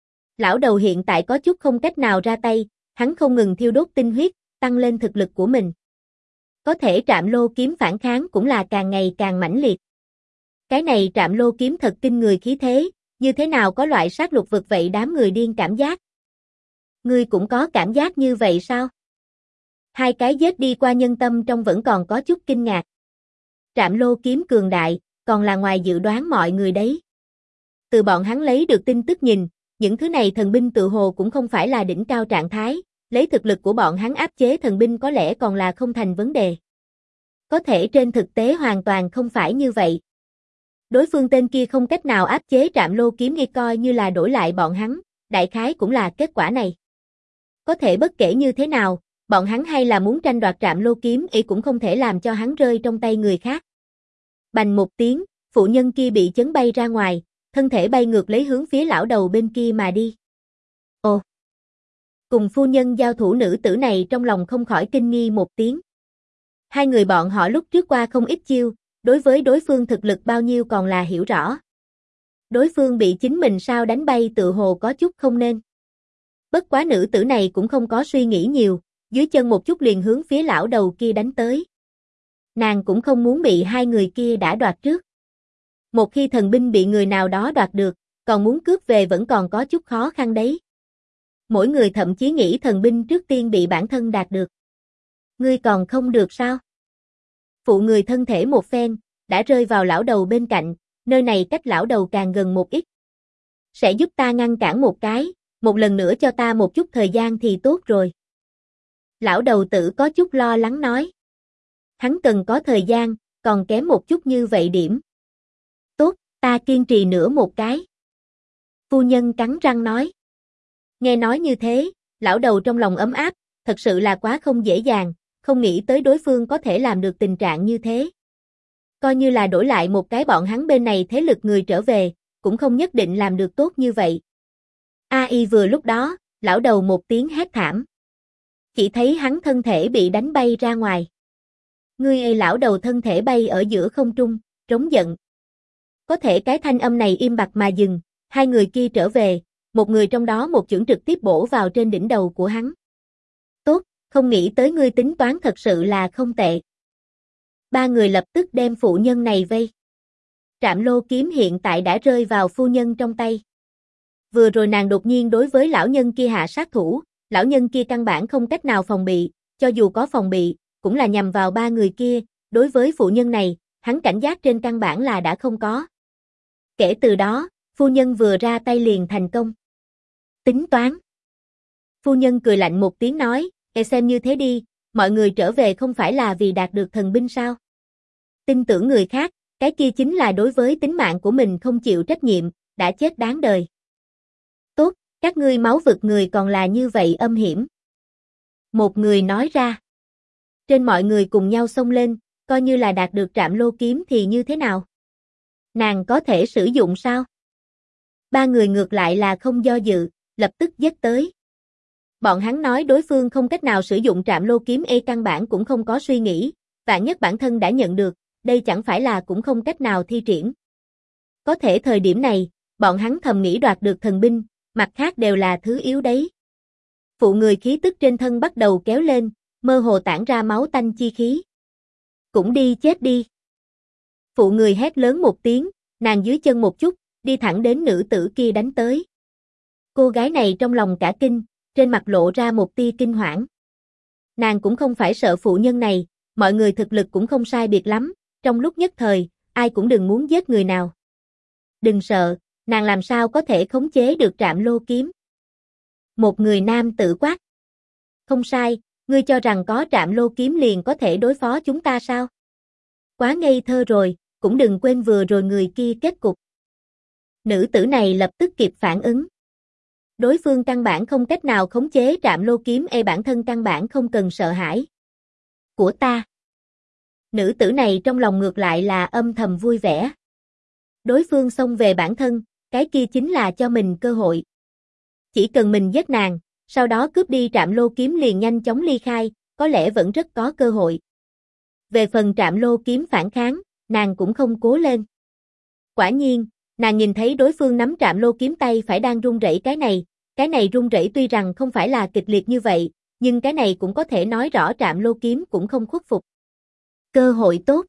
Lão đầu hiện tại có chút không cách nào ra tay, hắn không ngừng thiêu đốt tinh huyết, tăng lên thực lực của mình. Có thể Trạm Lô kiếm phản kháng cũng là càng ngày càng mãnh liệt. Cái này Trạm Lô kiếm thật kinh người khí thế, như thế nào có loại sát lục vực vậy đám người điên cảm giác. Ngươi cũng có cảm giác như vậy sao? Hai cái giết đi qua nhân tâm trong vẫn còn có chút kinh ngạc. Trạm Lô kiếm cường đại, còn là ngoài dự đoán mọi người đấy. Từ bọn hắn lấy được tin tức nhìn, những thứ này thần binh tự hồ cũng không phải là đỉnh cao trạng thái, lấy thực lực của bọn hắn áp chế thần binh có lẽ còn là không thành vấn đề. Có thể trên thực tế hoàn toàn không phải như vậy. Đối phương tên kia không cách nào áp chế Trạm Lô kiếm, coi như là đổi lại bọn hắn, đại khái cũng là kết quả này. Có thể bất kể như thế nào, bọn hắn hay là muốn tranh đoạt Trạm Lô kiếm, cũng không thể làm cho hắn rơi trong tay người khác. Bành một tiếng, phụ nhân kia bị chấn bay ra ngoài, thân thể bay ngược lấy hướng phía lão đầu bên kia mà đi. Ồ! Cùng phu nhân giao thủ nữ tử này trong lòng không khỏi kinh nghi một tiếng. Hai người bọn họ lúc trước qua không ít chiêu, đối với đối phương thực lực bao nhiêu còn là hiểu rõ. Đối phương bị chính mình sao đánh bay tự hồ có chút không nên. Bất quá nữ tử này cũng không có suy nghĩ nhiều, dưới chân một chút liền hướng phía lão đầu kia đánh tới. Nàng cũng không muốn bị hai người kia đã đoạt trước. Một khi thần binh bị người nào đó đoạt được, còn muốn cướp về vẫn còn có chút khó khăn đấy. Mỗi người thậm chí nghĩ thần binh trước tiên bị bản thân đạt được. Ngươi còn không được sao? Phụ người thân thể một phen, đã rơi vào lão đầu bên cạnh, nơi này cách lão đầu càng gần một ít. Sẽ giúp ta ngăn cản một cái, một lần nữa cho ta một chút thời gian thì tốt rồi. Lão đầu tử có chút lo lắng nói. Hắn cần có thời gian, còn kém một chút như vậy điểm. Tốt, ta kiên trì nữa một cái. Phu nhân cắn răng nói. Nghe nói như thế, Lão đầu trong lòng ấm áp, thật sự là quá không dễ dàng, không nghĩ tới đối phương có thể làm được tình trạng như thế. Coi như là đổi lại một cái bọn hắn bên này thế lực người trở về, cũng không nhất định làm được tốt như vậy. Ai vừa lúc đó, lão đầu một tiếng hét thảm. Chỉ thấy hắn thân thể bị đánh bay ra ngoài. Ngươi lão đầu thân thể bay ở giữa không trung, trống giận. Có thể cái thanh âm này im bặt mà dừng, hai người kia trở về, một người trong đó một chưởng trực tiếp bổ vào trên đỉnh đầu của hắn. Tốt, không nghĩ tới ngươi tính toán thật sự là không tệ. Ba người lập tức đem phụ nhân này vây. Trảm Lô kiếm hiện tại đã rơi vào phu nhân trong tay. Vừa rồi nàng đột nhiên đối với lão nhân kia hạ sát thủ, lão nhân kia căn bản không cách nào phòng bị, cho dù có phòng bị, cũng là nhằm vào ba người kia, đối với phụ nhân này, hắn cảnh giác trên căn bản là đã không có. Kể từ đó, phu nhân vừa ra tay liền thành công. Tính toán. Phu nhân cười lạnh một tiếng nói, xem như thế đi, mọi người trở về không phải là vì đạt được thần binh sao? Tin tưởng người khác, cái kia chính là đối với tính mạng của mình không chịu trách nhiệm, đã chết đáng đời. Tốt, các ngươi máu vực người còn là như vậy âm hiểm. Một người nói ra. Trên mọi người cùng nhau xông lên, coi như là đạt được Trảm Lô kiếm thì như thế nào? Nàng có thể sử dụng sao? Ba người ngược lại là không do dự, lập tức giết tới. Bọn hắn nói đối phương không cách nào sử dụng Trảm Lô kiếm căn bản cũng không có suy nghĩ, vạn nhất bản thân đã nhận được, đây chẳng phải là cũng không cách nào thi triển. Có thể thời điểm này, bọn hắn thầm nghĩ đoạt được thần binh, mặt khác đều là thứ yếu đấy. Phụ người khí tức trên thân bắt đầu kéo lên, mơ hồ tản ra máu tanh chi khí. Cũng đi chết đi. Phụ người hét lớn một tiếng, nàng dưới chân một chút, đi thẳng đến nữ tử kia đánh tới. Cô gái này trong lòng cả kinh, trên mặt lộ ra một tia kinh hoảng. Nàng cũng không phải sợ phụ nhân này, mọi người thực lực cũng không sai biệt lắm, trong lúc nhất thời, ai cũng đừng muốn giết người nào. Đừng sợ, nàng làm sao có thể khống chế được Trảm Lô kiếm. Một người nam tử quát. Không sai, ngươi cho rằng có Trảm Lô kiếm liền có thể đối phó chúng ta sao? Quá ngây thơ rồi, cũng đừng quên vừa rồi người kia kết cục. Nữ tử này lập tức kịp phản ứng. Đối phương căn bản không cách nào khống chế Trảm Lô kiếm bản thân căn bản không cần sợ hãi. Của ta. Nữ tử này trong lòng ngược lại là âm thầm vui vẻ. Đối phương xông về bản thân, cái kia chính là cho mình cơ hội. Chỉ cần mình giết nàng, sau đó cướp đi Trảm Lô kiếm liền nhanh chóng ly khai, có lẽ vẫn rất có cơ hội. Về phần Trảm Lô kiếm phản kháng, nàng cũng không cố lên. Quả nhiên, nàng nhìn thấy đối phương nắm Trảm Lô kiếm tay phải đang run rẩy cái này run rẩy tuy rằng không phải là kịch liệt như vậy, nhưng cái này cũng có thể nói rõ Trảm Lô kiếm cũng không khuất phục. Cơ hội tốt.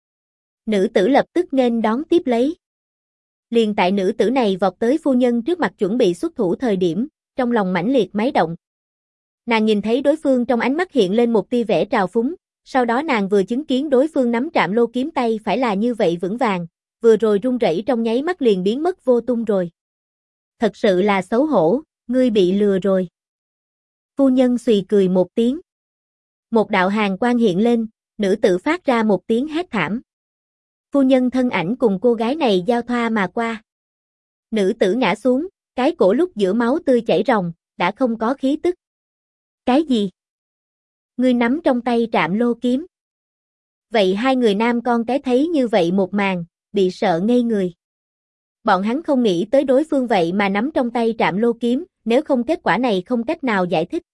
Nữ tử lập tức nghênh đón tiếp lấy. Liền tại nữ tử này vọt tới phu nhân trước mặt chuẩn bị xuất thủ thời điểm, trong lòng mãnh liệt máy động. Nàng nhìn thấy đối phương trong ánh mắt hiện lên một tia vẻ trào phúng, sau đó nàng vừa chứng kiến đối phương nắm Trảm Lô kiếm tay phải là như vậy vững vàng, vừa rồi run rẩy trong nháy mắt liền biến mất vô tung rồi. Thật sự là xấu hổ, ngươi bị lừa rồi. Phu nhân xùy cười một tiếng. Một đạo hàn quang hiện lên, nữ tử phát ra một tiếng hét thảm. Phu nhân thân ảnh cùng cô gái này giao thoa mà qua. Nữ tử ngã xuống, cái cổ lúc giữa máu tươi chảy ròng, đã không có khí tức. Cái gì? Ngươi nắm trong tay Trảm Lô kiếm. Vậy hai người nam con cái thấy như vậy một màn, bị sợ ngây người. Bọn hắn không nghĩ tới đối phương vậy mà nắm trong tay Trảm Lô kiếm, nếu không kết quả này không cách nào giải thích.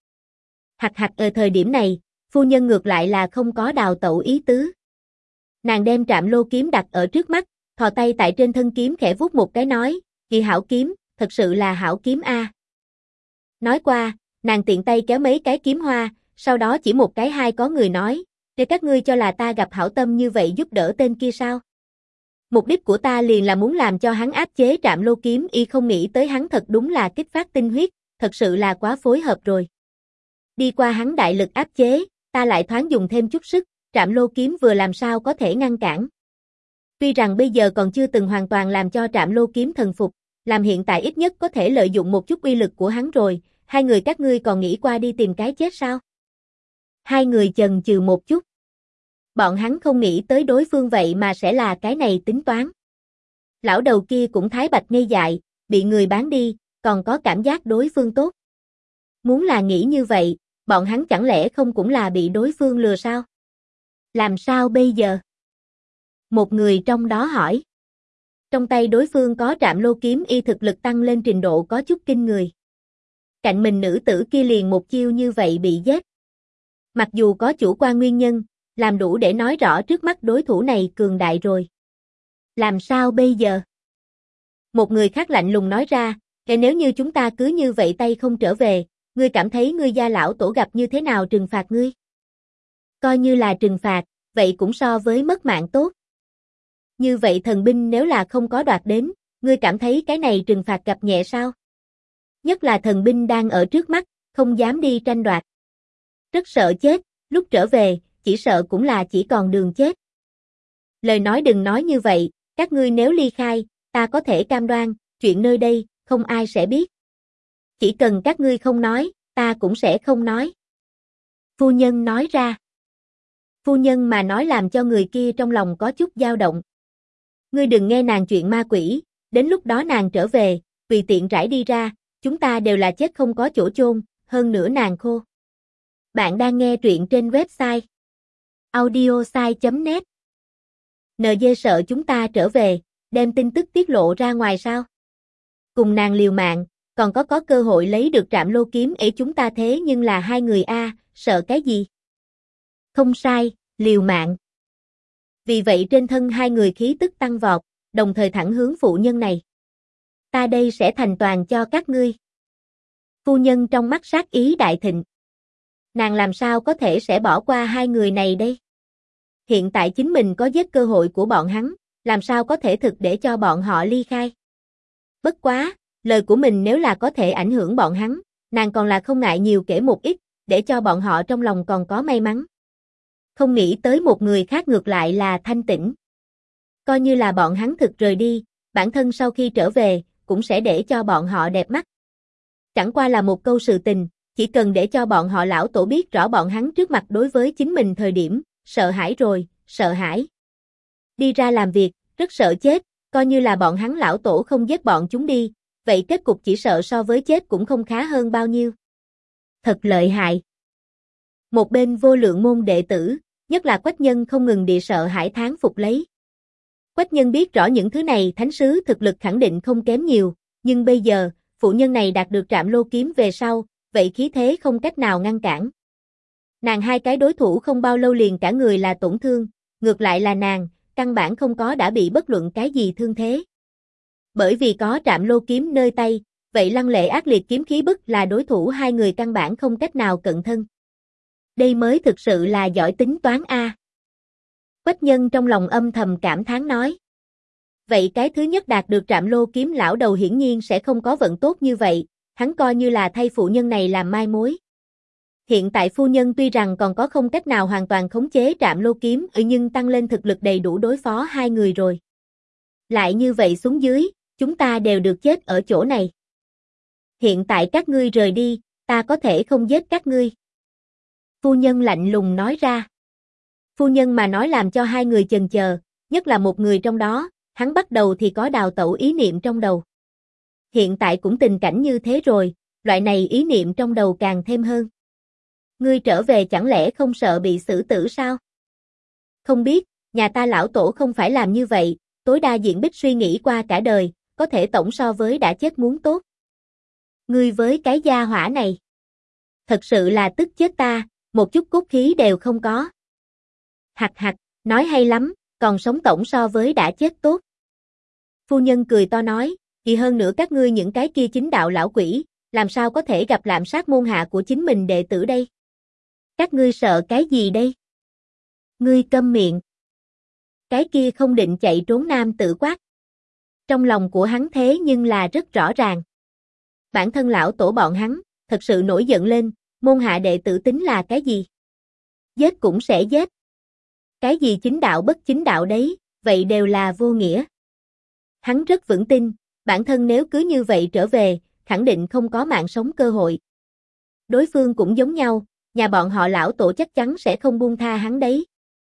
Ở thời điểm này, phu nhân ngược lại là không có đào tẩu ý tứ. Nàng đem Trảm Lô kiếm đặt ở trước mắt, thò tay tại trên thân kiếm khẽ vuốt một cái nói, kỳ hảo kiếm, thật sự là hảo kiếm a. Nói qua, nàng tiện tay kéo mấy cái kiếm hoa, sau đó chỉ một cái hai có người nói, để các ngươi cho là ta gặp hảo tâm như vậy giúp đỡ tên kia sao? Mục đích của ta liền là muốn làm cho hắn áp chế Trảm Lô kiếm không nghĩ tới hắn thật đúng là kích phát tinh huyết, thật sự là quá phối hợp rồi. Đi qua hắn đại lực áp chế, ta lại thoáng dùng thêm chút sức, Trảm Lô kiếm vừa làm sao có thể ngăn cản. Tuy rằng bây giờ còn chưa từng hoàn toàn làm cho Trảm Lô kiếm thần phục, làm hiện tại ít nhất có thể lợi dụng một chút uy lực của hắn rồi, hai người các ngươi còn nghĩ qua đi tìm cái chết sao? Hai người chần chừ một chút. Bọn hắn không nghĩ tới đối phương vậy mà sẽ là cái này tính toán. Lão đầu kia cũng thái bạch ngây dại, bị người bán đi, còn có cảm giác đối phương tốt. Muốn là nghĩ như vậy, bọn hắn chẳng lẽ không cũng là bị đối phương lừa sao? Làm sao bây giờ? Một người trong đó hỏi. Trong tay đối phương có Trảm Lô kiếm y thực lực tăng lên trình độ có chút kinh người. Cạnh mình nữ tử kia liền một chiêu như vậy bị giết. Mặc dù có chủ quan nguyên nhân, làm đủ để nói rõ trước mắt đối thủ này cường đại rồi. Làm sao bây giờ? Một người khác lạnh lùng nói ra, nếu như chúng ta cứ như vậy tay không trở về, ngươi cảm thấy ngươi gia lão tổ gặp như thế nào trừng phạt ngươi? Coi như là trừng phạt, vậy cũng so với mất mạng tốt. Như vậy thần binh nếu là không có đoạt đến, ngươi cảm thấy cái này trừng phạt gặp nhẹ sao? Nhất là thần binh đang ở trước mắt, không dám đi tranh đoạt. Rất sợ chết, lúc trở về, chỉ sợ cũng là chỉ còn đường chết. Lời nói đừng nói như vậy, các ngươi nếu ly khai, ta có thể cam đoan, chuyện nơi đây, không ai sẽ biết. Chỉ cần các ngươi không nói, ta cũng sẽ không nói. Phu nhân nói ra. Phu nhân mà nói làm cho người kia trong lòng có chút dao động. Ngươi đừng nghe nàng chuyện ma quỷ, đến lúc đó nàng trở về, tùy tiện rải đi ra, chúng ta đều là chết không có chỗ chôn, hơn nữa nàng khô. Bạn đang nghe truyện trên website audiosai.net. NG sợ chúng ta trở về, đem tin tức tiết lộ ra ngoài sao? Cùng nàng liều mạng, còn có cơ hội lấy được Trảm Lô kiếm ấy chúng ta thế nhưng là hai người a, sợ cái gì? Không sai, liều mạng. Vì vậy trên thân hai người khí tức tăng vọt, đồng thời thẳng hướng phụ nhân này. Ta đây sẽ thành toàn cho các ngươi. Phu nhân trong mắt sát ý đại thịnh. Nàng làm sao có thể sẽ bỏ qua hai người này đây? Hiện tại chính mình có giết cơ hội của bọn hắn, làm sao có thể thực để cho bọn họ ly khai? Bất quá, lời của mình nếu là có thể ảnh hưởng bọn hắn, nàng còn là không ngại nhiều kể một ít, để cho bọn họ trong lòng còn có may mắn. Không nghĩ tới một người khác ngược lại là thanh tĩnh. Coi như là bọn hắn thực rời đi, bản thân sau khi trở về, cũng sẽ để cho bọn họ đẹp mắt. Chẳng qua là một câu sự tình, chỉ cần để cho bọn họ lão tổ biết rõ bọn hắn trước mặt đối với chính mình thời điểm, sợ hãi rồi, sợ hãi. Đi ra làm việc, rất sợ chết, coi như là bọn hắn lão tổ không giết bọn chúng đi, vậy kết cục chỉ sợ so với chết cũng không khá hơn bao nhiêu. Thật lợi hại. Một bên vô lượng môn đệ tử, nhất là Quách Nhân không ngừng địa sợ hãi thán phục lấy. Quách Nhân biết rõ những thứ này thánh sứ thực lực khẳng định không kém nhiều, nhưng bây giờ, phụ nhân này đạt được Trảm Lô kiếm về sau, vậy khí thế không cách nào ngăn cản. Nàng hai cái đối thủ không bao lâu liền cả người là tổn thương, ngược lại là nàng, căn bản không có đã bị bất luận cái gì thương thế. Bởi vì có Trảm Lô kiếm nơi tay, vậy lăng lệ ác liệt kiếm khí bức là đối thủ hai người căn bản không cách nào cận thân. Đây mới thực sự là giỏi tính toán a. Quách Nhân trong lòng âm thầm cảm thán nói. Vậy cái thứ nhất đạt được Trảm Lô kiếm lão đầu hiển nhiên sẽ không có vận tốt như vậy, hắn coi như là thay phụ nhân này làm mai mối. Hiện tại phu nhân tuy rằng còn có không cách nào hoàn toàn khống chế Trảm Lô kiếm nhưng tăng lên thực lực đầy đủ đối phó hai người rồi. Lại như vậy xuống dưới, chúng ta đều được chết ở chỗ này. Hiện tại các ngươi rời đi, ta có thể không giết các ngươi. Phu nhân lạnh lùng nói ra. Phu nhân mà nói làm cho hai người chần chờ, nhất là một người trong đó, hắn bắt đầu thì có đào tẩu ý niệm trong đầu. Hiện tại cũng tình cảnh như thế rồi, loại này ý niệm trong đầu càng thêm hơn. Ngươi trở về chẳng lẽ không sợ bị xử tử sao? Không biết, nhà ta lão tổ không phải làm như vậy, tối đa diện bích suy nghĩ qua cả đời, có thể tổng so với đã chết muốn tốt. Ngươi với cái gia hỏa này. Thật sự là tức chết ta, một chút cốt khí đều không có. Hặc hặc, nói hay lắm, còn sống tổng so với đã chết tốt. Phu nhân cười to nói, kỳ hơn nữa các ngươi những cái kia chính đạo lão quỷ, làm sao có thể gặp lạm sát môn hạ của chính mình đệ tử đây? Các ngươi sợ cái gì đây? Ngươi câm miệng. Cái kia không định chạy trốn nam tử quát. Trong lòng của hắn thế nhưng là rất rõ ràng. Bản thân lão tổ bọn hắn, thật sự nổi giận lên, môn hạ đệ tử tính là cái gì? Giết cũng sẽ giết. Cái gì chính đạo bất chính đạo đấy, vậy đều là vô nghĩa. Hắn rất vững tin, bản thân nếu cứ như vậy trở về, khẳng định không có mạng sống cơ hội. Đối phương cũng giống nhau, nhà bọn họ lão tổ chắc chắn sẽ không buông tha hắn đấy.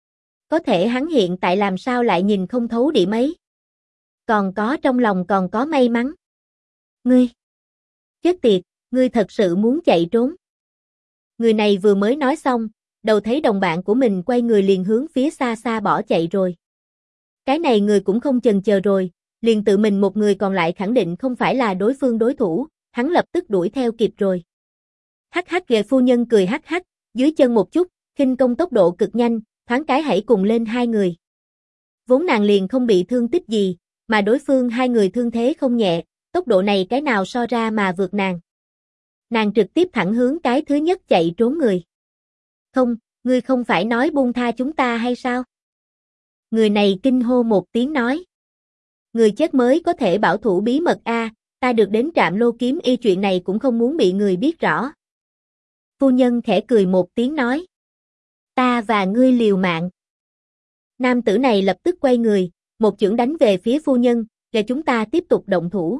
Có thể hắn hiện tại làm sao lại nhìn không thấu điểm ấy. Còn có trong lòng còn có may mắn. Ngươi! Chết tiệt, Ngươi thật sự muốn chạy trốn? Người này vừa mới nói xong, đầu thấy đồng bạn của mình quay người liền hướng phía xa xa bỏ chạy rồi. Cái này người cũng không chần chờ rồi, liền tự mình một người còn lại khẳng định không phải là đối phương đối thủ, hắn lập tức đuổi theo kịp rồi. Hắc hắc ghệ phu nhân cười hắc hắc, dưới chân một chút, khinh công tốc độ cực nhanh, thoáng cái hãy cùng lên hai người. Vốn nàng liền không bị thương tích gì, mà đối phương hai người thương thế không nhẹ, tốc độ này cái nào so ra mà vượt nàng. Nàng trực tiếp thẳng hướng cái thứ nhất chạy trốn người. Không, ngươi không phải nói buông tha chúng ta hay sao? Người này kinh hô một tiếng nói. Người chết mới có thể bảo thủ bí mật a, ta được đến Trạm Lô Kiếm Y chuyện này cũng không muốn bị người biết rõ. Phu nhân khẽ cười một tiếng nói. Ta và ngươi liều mạng. Nam tử này lập tức quay người, một chưởng đánh về phía phu nhân, để chúng ta tiếp tục động thủ.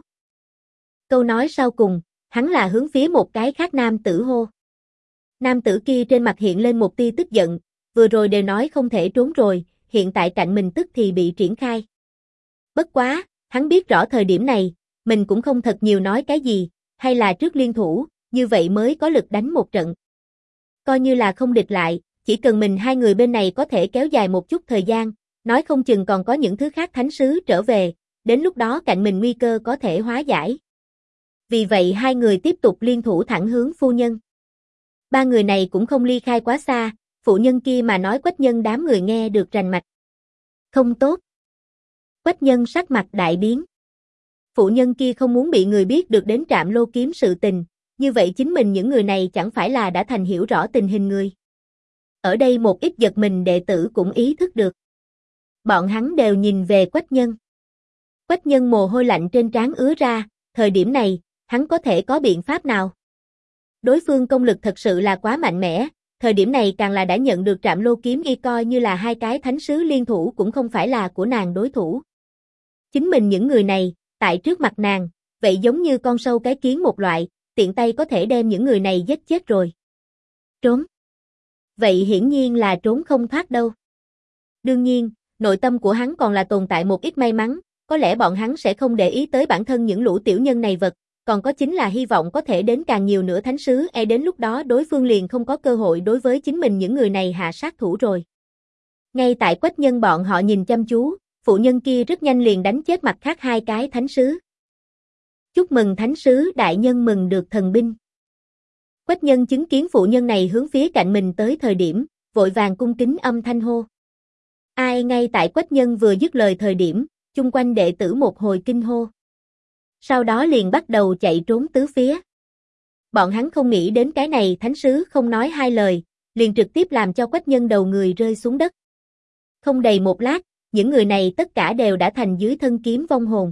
Câu nói sau cùng, hắn là hướng phía một cái khác nam tử hô. Nam tử kia trên mặt hiện lên một tia tức giận, vừa rồi đều nói không thể trốn rồi, hiện tại cạnh mình tức thì bị triển khai. Bất quá, hắn biết rõ thời điểm này, mình cũng không thật nhiều nói cái gì, hay là trước liên thủ, như vậy mới có lực đánh một trận. Coi như là không địch lại, chỉ cần mình hai người bên này có thể kéo dài một chút thời gian, nói không chừng còn có những thứ khác thánh sứ trở về, đến lúc đó cạnh mình nguy cơ có thể hóa giải. Vì vậy hai người tiếp tục liên thủ thẳng hướng phu nhân. Ba người này cũng không ly khai quá xa, phụ nhân kia mà nói Quách Nhân đám người nghe được rành mạch. Không tốt. Quách Nhân sắc mặt đại biến. Phụ nhân kia không muốn bị người biết được đến Trạm Lô Kiếm sự tình, như vậy chính mình những người này chẳng phải là đã thành hiểu rõ tình hình người. Ở đây một ít giật mình đệ tử cũng ý thức được. Bọn hắn đều nhìn về Quách Nhân. Quách Nhân mồ hôi lạnh trên trán ứa ra, thời điểm này, hắn có thể có biện pháp nào? Đối phương công lực thật sự là quá mạnh mẽ, thời điểm này càng là đã nhận được Trạm Lô Kiếm Y coi như là hai cái thánh sứ liên thủ cũng không phải là của nàng đối thủ. Chính mình những người này, tại trước mặt nàng, vậy giống như con sâu cái kiến một loại, tiện tay có thể đem những người này giết chết rồi. Trốn. Vậy hiển nhiên là trốn không thoát đâu. Đương nhiên, nội tâm của hắn còn là tồn tại một ít may mắn, có lẽ bọn hắn sẽ không để ý tới bản thân những lũ tiểu nhân này vật, còn có chính là hy vọng có thể đến càng nhiều nữa thánh sứ, đến lúc đó đối phương liền không có cơ hội đối với chính mình những người này hạ sát thủ rồi. Ngay tại Quách Nhân bọn họ nhìn chăm chú, phụ nhân kia rất nhanh liền đánh chết mặt khác hai cái thánh sứ. Chúc mừng thánh sứ đại nhân mừng được thần binh. Quách Nhân chứng kiến phụ nhân này hướng phía cạnh mình tới thời điểm, vội vàng cung kính âm thanh hô. Ai ngay tại Quách Nhân vừa dứt lời thời điểm, chung quanh đệ tử một hồi kinh hô. Sau đó liền bắt đầu chạy trốn tứ phía. Bọn hắn không nghĩ đến cái này thánh sứ không nói hai lời, liền trực tiếp làm cho Quách Nhân đầu người rơi xuống đất. Không đầy một lát, những người này tất cả đều đã thành dưới thân kiếm vong hồn.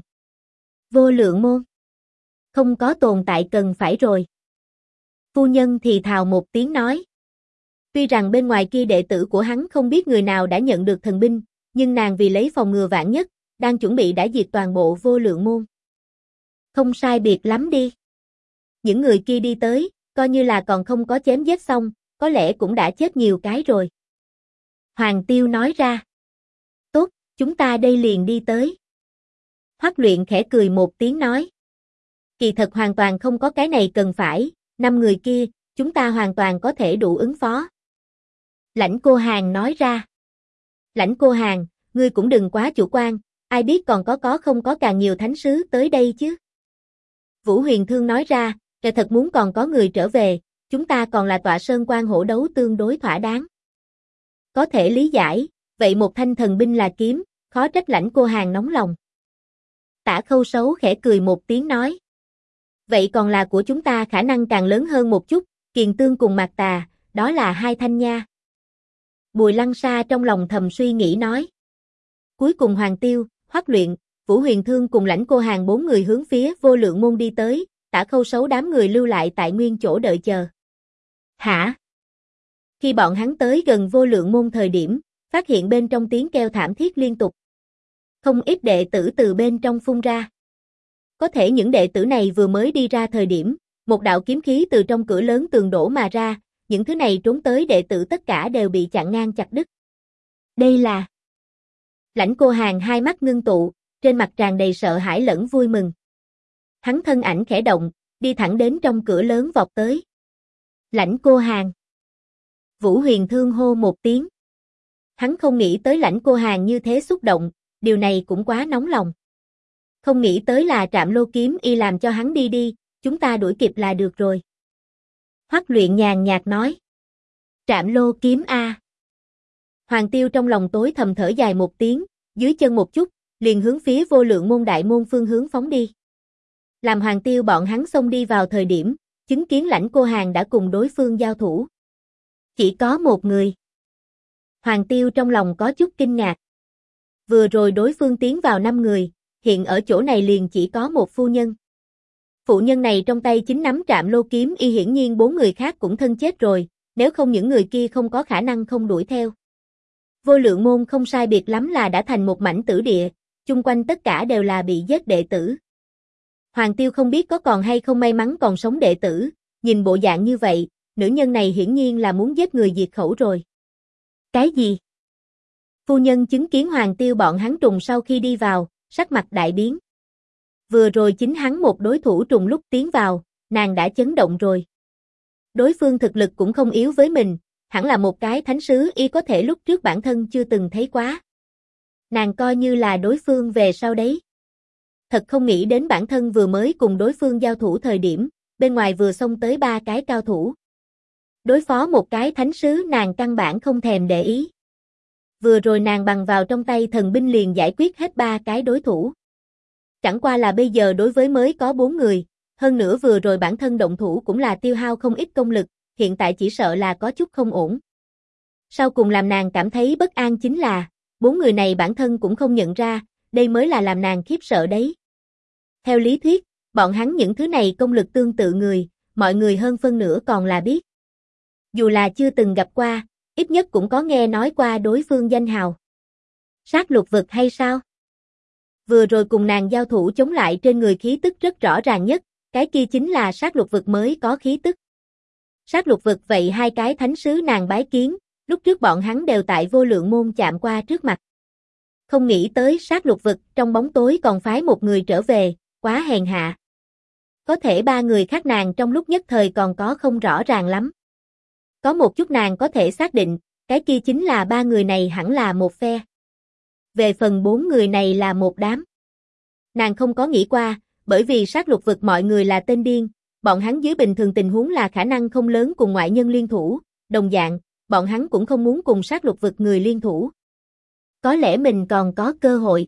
Vô lượng môn. Không có tồn tại cần phải rồi. Phu nhân thì thào một tiếng nói. Tuy rằng bên ngoài kia đệ tử của hắn không biết người nào đã nhận được thần binh, nhưng nàng vì lấy phòng ngừa vạn nhất, đang chuẩn bị đã diệt toàn bộ vô lượng môn. Không sai biệt lắm đi. Những người kia đi tới, coi như là còn không có chém giết xong, có lẽ cũng đã chết nhiều cái rồi. Hoàng Tiêu nói ra. Tốt, chúng ta đây liền đi tới. Hoắc Luyện khẽ cười một tiếng nói. Kỳ thật hoàn toàn không có cái này cần phải, 5 người kia, chúng ta hoàn toàn có thể đủ ứng phó. Lãnh Cô Hàn nói ra. Lãnh Cô Hàn, ngươi cũng đừng quá chủ quan, ai biết còn có không có càng nhiều thánh sứ tới đây chứ. Vũ Huyền Thương nói ra, kẻ thật muốn còn có người trở về, chúng ta còn là tọa sơn quan hổ đấu tương đối thỏa đáng. Có thể lý giải, vậy một thanh thần binh là kiếm, khó trách Lãnh Cô Hàn nóng lòng. Tả Khâu Sấu khẽ cười một tiếng nói. Vậy còn là của chúng ta khả năng càng lớn hơn một chút, Kiền Tương cùng Mạc Tà, đó là hai thanh nha. Bùi Lăng Sa trong lòng thầm suy nghĩ nói. Cuối cùng Hoàng Tiêu, Hoắc Luyện, Vũ Huyền Thương cùng Lãnh Cô Hàn 4 người hướng phía vô lượng môn đi tới, Tả Khâu Sấu đám người lưu lại tại nguyên chỗ đợi chờ. Hả? Khi bọn hắn tới gần vô lượng môn thời điểm, phát hiện bên trong tiếng kêu thảm thiết liên tục. Không ít đệ tử từ bên trong phun ra. Có thể những đệ tử này vừa mới đi ra thời điểm, một đạo kiếm khí từ trong cửa lớn tường đổ mà ra, những thứ này trốn tới đệ tử tất cả đều bị chặn ngang chặt đứt. Đây là... Lãnh Cô Hàn hai mắt ngưng tụ, trên mặt tràn đầy sợ hãi lẫn vui mừng. Hắn thân ảnh khẽ động, đi thẳng đến trong cửa lớn vọt tới. Lãnh Cô Hàn. Vũ Huyền Thương hô một tiếng. Hắn không nghĩ tới Lãnh Cô Hàn như thế xúc động, điều này cũng quá nóng lòng. Không nghĩ tới là Trạm Lô Kiếm Y làm cho hắn đi đi, chúng ta đuổi kịp là được rồi. Hoắc Luyện nhàn nhạt nói. Trạm Lô Kiếm A. Hoàng Tiêu trong lòng tối thầm thở dài một tiếng, dưới chân một chút, liền hướng phía Vô Lượng Môn đại môn phương hướng phóng đi. Làm Hoàng Tiêu bọn hắn xông đi vào thời điểm, chứng kiến Lãnh Cô Hàn đã cùng đối phương giao thủ. Chỉ có một người. Hoàng Tiêu trong lòng có chút kinh ngạc. Vừa rồi đối phương tiến vào 5 người, hiện ở chỗ này liền chỉ có một phu nhân. Phụ nhân này trong tay chính nắm Trạm Lô Kiếm Y, hiển nhiên 4 người khác cũng thân chết rồi, nếu không những người kia không có khả năng không đuổi theo. Vô Lượng Môn không sai biệt lắm là đã thành một mảnh tử địa, chung quanh tất cả đều là bị giết đệ tử. Hoàng Tiêu không biết có còn hay không may mắn còn sống đệ tử, nhìn bộ dạng như vậy, nữ nhân này hiển nhiên là muốn giết người diệt khẩu rồi. Cái gì? Phu nhân chứng kiến Hoàng Tiêu bọn hắn trùng sau khi đi vào, sắc mặt đại biến. Vừa rồi chính hắn một đối thủ trùng lúc tiến vào, nàng đã chấn động rồi. Đối phương thực lực cũng không yếu với mình, hẳn là một cái thánh sứ y có thể lúc trước bản thân chưa từng thấy quá. Nàng coi như là đối phương về sau đấy. Thật không nghĩ đến bản thân vừa mới cùng đối phương giao thủ thời điểm, bên ngoài vừa xông tới 3 cái cao thủ. Đối phó một cái thánh sứ nàng căn bản không thèm để ý. Vừa rồi nàng bằng vào trong tay thần binh liền giải quyết hết 3 cái đối thủ. Chẳng qua là bây giờ đối với mới có 4 người, hơn nữa vừa rồi bản thân động thủ cũng là tiêu hao không ít công lực, hiện tại chỉ sợ là có chút không ổn. Sau cùng làm nàng cảm thấy bất an chính là, 4 người này bản thân cũng không nhận ra, đây mới là làm nàng khiếp sợ đấy. Theo lý thuyết, bọn hắn những thứ này công lực tương tự người, mọi người hơn phân nửa còn là biết. Dù là chưa từng gặp qua, ít nhất cũng có nghe nói qua đối phương danh hào. Sát lục vực hay sao? Vừa rồi cùng nàng giao thủ chống lại trên người khí tức rất rõ ràng nhất, cái kia chính là sát lục vực mới có khí tức. Sát lục vực vậy 2 cái thánh sứ nàng bái kiến, lúc trước bọn hắn đều tại Vô Lượng Môn chạm qua trước mặt. Không nghĩ tới sát lục vực trong bóng tối còn phái một người trở về, quá hèn hạ. Có thể 3 người khác nàng trong lúc nhất thời còn có không rõ ràng lắm. Có một chút nàng có thể xác định, cái kia chính là 3 người này hẳn là một phe. Về phần 4 người này là một đám. Nàng không có nghĩ qua, bởi vì sát lục vực mọi người là tên điên, bọn hắn dưới bình thường tình huống là khả năng không lớn cùng ngoại nhân liên thủ, đồng dạng, bọn hắn cũng không muốn cùng sát lục vực người liên thủ. Có lẽ mình còn có cơ hội.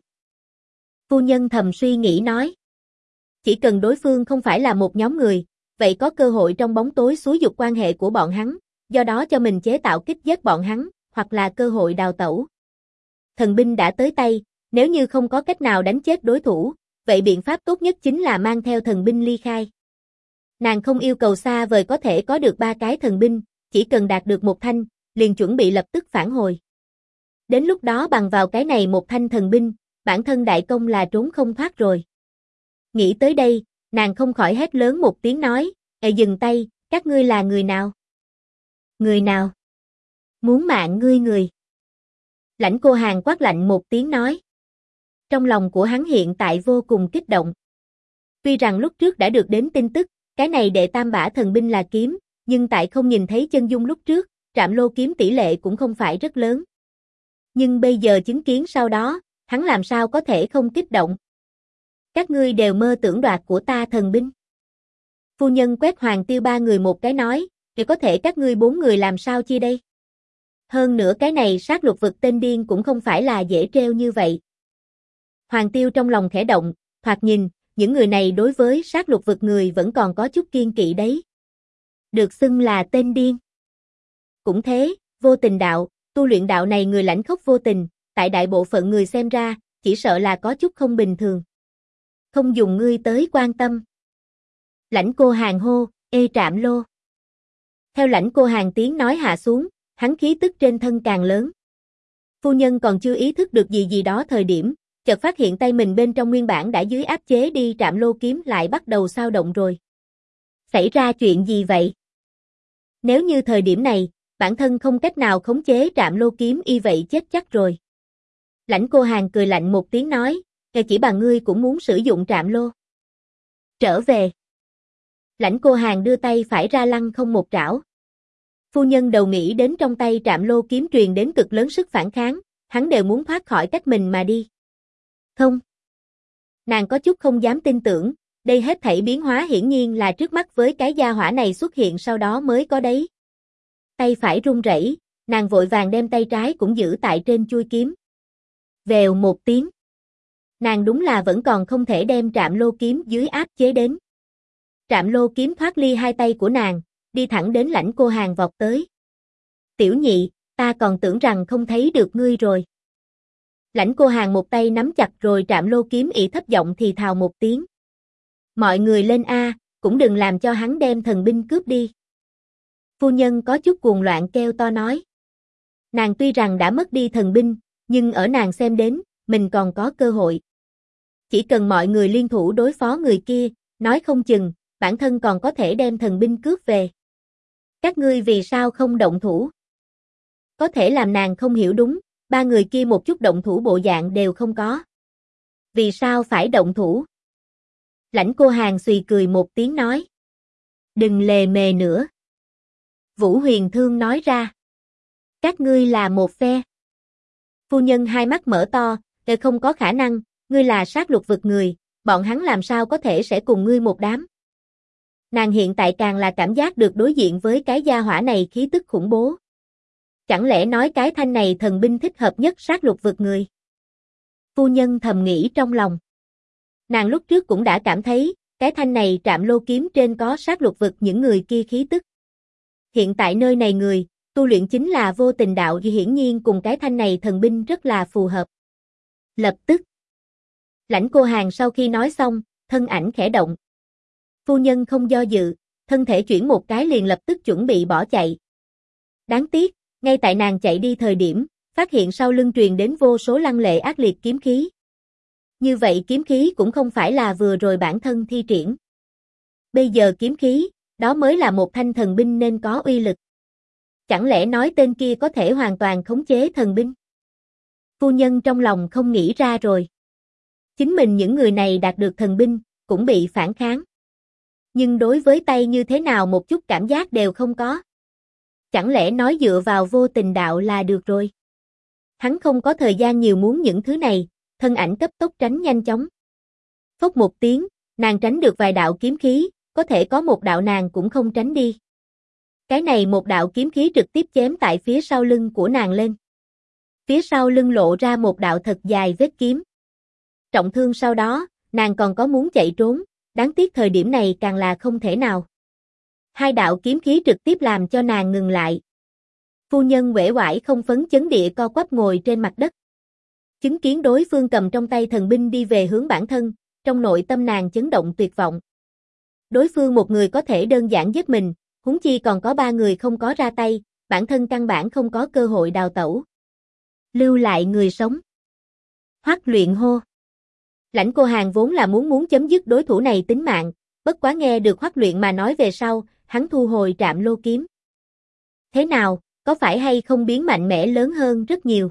Phu nhân thầm suy nghĩ nói. Chỉ cần đối phương không phải là một nhóm người, vậy có cơ hội trong bóng tối xúi giục quan hệ của bọn hắn, do đó cho mình chế tạo kích giết bọn hắn, hoặc là cơ hội đào tẩu. Thần binh đã tới tay, nếu như không có cách nào đánh chết đối thủ, vậy biện pháp tốt nhất chính là mang theo thần binh ly khai. Nàng không yêu cầu xa vời có thể có được 3 cái thần binh, chỉ cần đạt được 1 thanh, liền chuẩn bị lập tức phản hồi. Đến lúc đó bằng vào cái này 1 thanh thần binh, bản thân đại công là trốn không thoát rồi. Nghĩ tới đây, nàng không khỏi hét lớn một tiếng nói, dừng tay, các ngươi là người nào? Người nào? Muốn mạng ngươi người. Lãnh Cô Hàn quát lạnh một tiếng nói. Trong lòng của hắn hiện tại vô cùng kích động. Tuy rằng lúc trước đã được đến tin tức, cái này đệ tam bả thần binh là kiếm, nhưng tại không nhìn thấy chân dung lúc trước, Trạm Lô kiếm tỷ lệ cũng không phải rất lớn. Nhưng bây giờ chứng kiến sau đó, hắn làm sao có thể không kích động. Các ngươi đều mơ tưởng đoạt của ta thần binh. Phu nhân quét Hoàng Tiêu 3 người một cái nói, thì có thể các ngươi 4 người làm sao chia đây? Hơn nữa cái này sát lục vực tên điên cũng không phải là dễ treo như vậy. Hoàng Tiêu trong lòng khẽ động, thoạt nhìn, những người này đối với sát lục vực người vẫn còn có chút kiên kỵ đấy. Được xưng là tên điên. Cũng thế, vô tình đạo, tu luyện đạo này người lãnh khốc vô tình, tại đại bộ phận người xem ra, chỉ sợ là có chút không bình thường. Không dùng ngươi tới quan tâm. Lãnh Cô Hàn hô, Trạm Lô. Theo Lãnh Cô Hàn tiếng nói hạ xuống, hắn khí tức trên thân càng lớn. Phu nhân còn chưa ý thức được gì đó thời điểm, chợt phát hiện tay mình bên trong nguyên bản đã dưới áp chế đi Trạm Lô kiếm lại bắt đầu xao động rồi. Xảy ra chuyện gì vậy? Nếu như thời điểm này, bản thân không cách nào khống chế Trạm Lô kiếm y vậy chết chắc rồi. Lãnh Cô Hàn cười lạnh một tiếng nói, chỉ bằng ngươi cũng muốn sử dụng Trạm Lô. Trở về. Lãnh Cô Hàn đưa tay phải ra lăng không một trảo. Phu nhân đầu nghĩ đến trong tay Trạm Lô kiếm truyền đến cực lớn sức phản kháng, hắn đều muốn thoát khỏi cách mình mà đi. Không. Nàng có chút không dám tin tưởng, đây hết thảy biến hóa hiển nhiên là trước mắt với cái gia hỏa này xuất hiện sau đó mới có đấy. Tay phải run rẩy, nàng vội vàng đem tay trái cũng giữ tại trên chuôi kiếm. Vèo một tiếng. Nàng đúng là vẫn còn không thể đem Trạm Lô kiếm dưới áp chế đến. Trạm Lô kiếm thoát ly hai tay của nàng, đi thẳng đến Lãnh Cô Hàn vọt tới. Tiểu nhị, ta còn tưởng rằng không thấy được ngươi rồi. Lãnh Cô Hàn một tay nắm chặt rồi Trạm Lô kiếm ị thấp giọng thì thào một tiếng. Mọi người lên A, cũng đừng làm cho hắn đem thần binh cướp đi. Phu nhân có chút cuồng loạn kêu to nói. Nàng tuy rằng đã mất đi thần binh, nhưng ở nàng xem đến, mình còn có cơ hội. Chỉ cần mọi người liên thủ đối phó người kia, nói không chừng, bản thân còn có thể đem thần binh cướp về. Các ngươi vì sao không động thủ? Có thể làm nàng không hiểu đúng, ba người kia một chút động thủ bộ dạng đều không có. Vì sao phải động thủ? Lãnh Cô Hàn xùy cười một tiếng nói. Đừng lề mề nữa. Vũ Huyền Thương nói ra. Các ngươi là một phe. Phu nhân hai mắt mở to, không có khả năng, ngươi là sát lục vực người, bọn hắn làm sao có thể sẽ cùng ngươi một đám. Nàng hiện tại càng là cảm giác được đối diện với cái gia hỏa này khí tức khủng bố. Chẳng lẽ nói cái thanh này thần binh thích hợp nhất sát lục vực người? Phu nhân thầm nghĩ trong lòng. Nàng lúc trước cũng đã cảm thấy, cái thanh này Trạm Lô kiếm trên có sát lục vực những người kia khí tức. Hiện tại nơi này người, tu luyện chính là vô tình đạo thì hiển nhiên cùng cái thanh này thần binh rất là phù hợp. Lập tức. Lãnh Cô Hàn sau khi nói xong, thân ảnh khẽ động. Phu nhân không do dự, thân thể chuyển một cái liền lập tức chuẩn bị bỏ chạy. Đáng tiếc, ngay tại nàng chạy đi thời điểm, phát hiện sau lưng truyền đến vô số lăng lệ ác liệt kiếm khí. Như vậy kiếm khí cũng không phải là vừa rồi bản thân thi triển. Bây giờ kiếm khí, đó mới là một thanh thần binh nên có uy lực. Chẳng lẽ nói tên kia có thể hoàn toàn khống chế thần binh? Phu nhân trong lòng không nghĩ ra rồi. Chính mình những người này đạt được thần binh, cũng bị phản kháng. Nhưng đối với tay như thế nào một chút cảm giác đều không có. Chẳng lẽ nói dựa vào vô tình đạo là được rồi? Hắn không có thời gian nhiều muốn những thứ này, thân ảnh cấp tốc tránh nhanh chóng. Phốc một tiếng, nàng tránh được vài đạo kiếm khí, có thể có một đạo nàng cũng không tránh đi. Cái này một đạo kiếm khí trực tiếp chém tại phía sau lưng của nàng lên. Phía sau lưng lộ ra một đạo thật dài vết kiếm. Trọng thương sau đó, nàng còn có muốn chạy trốn, đáng tiếc thời điểm này càng là không thể nào. Hai đạo kiếm khí trực tiếp làm cho nàng ngừng lại. Phu nhân uể oải không phấn chấn địa co quắp ngồi trên mặt đất. Chứng kiến đối phương cầm trong tay thần binh đi về hướng bản thân, trong nội tâm nàng chấn động tuyệt vọng. Đối phương một người có thể đơn giản giết mình, huống chi còn có ba người không có ra tay, bản thân căn bản không có cơ hội đào tẩu. Lưu lại người sống. Hoắc Luyện hô. Lãnh Cô Hàn vốn là muốn chấm dứt đối thủ này tính mạng, bất quá nghe được Hoắc Luyện mà nói về sau, hắn thu hồi Trạm Lô kiếm. Thế nào, có phải hay không biến mạnh mẽ lớn hơn rất nhiều?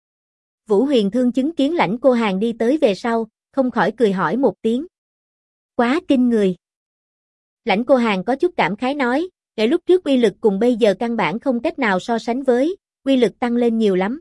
Vũ Huyền Thương chứng kiến Lãnh Cô Hàn đi tới về sau, không khỏi cười hỏi một tiếng. Quá kinh người. Lãnh Cô Hàn có chút cảm khái nói, để lúc trước uy lực cùng bây giờ căn bản không cách nào so sánh với, uy lực tăng lên nhiều lắm.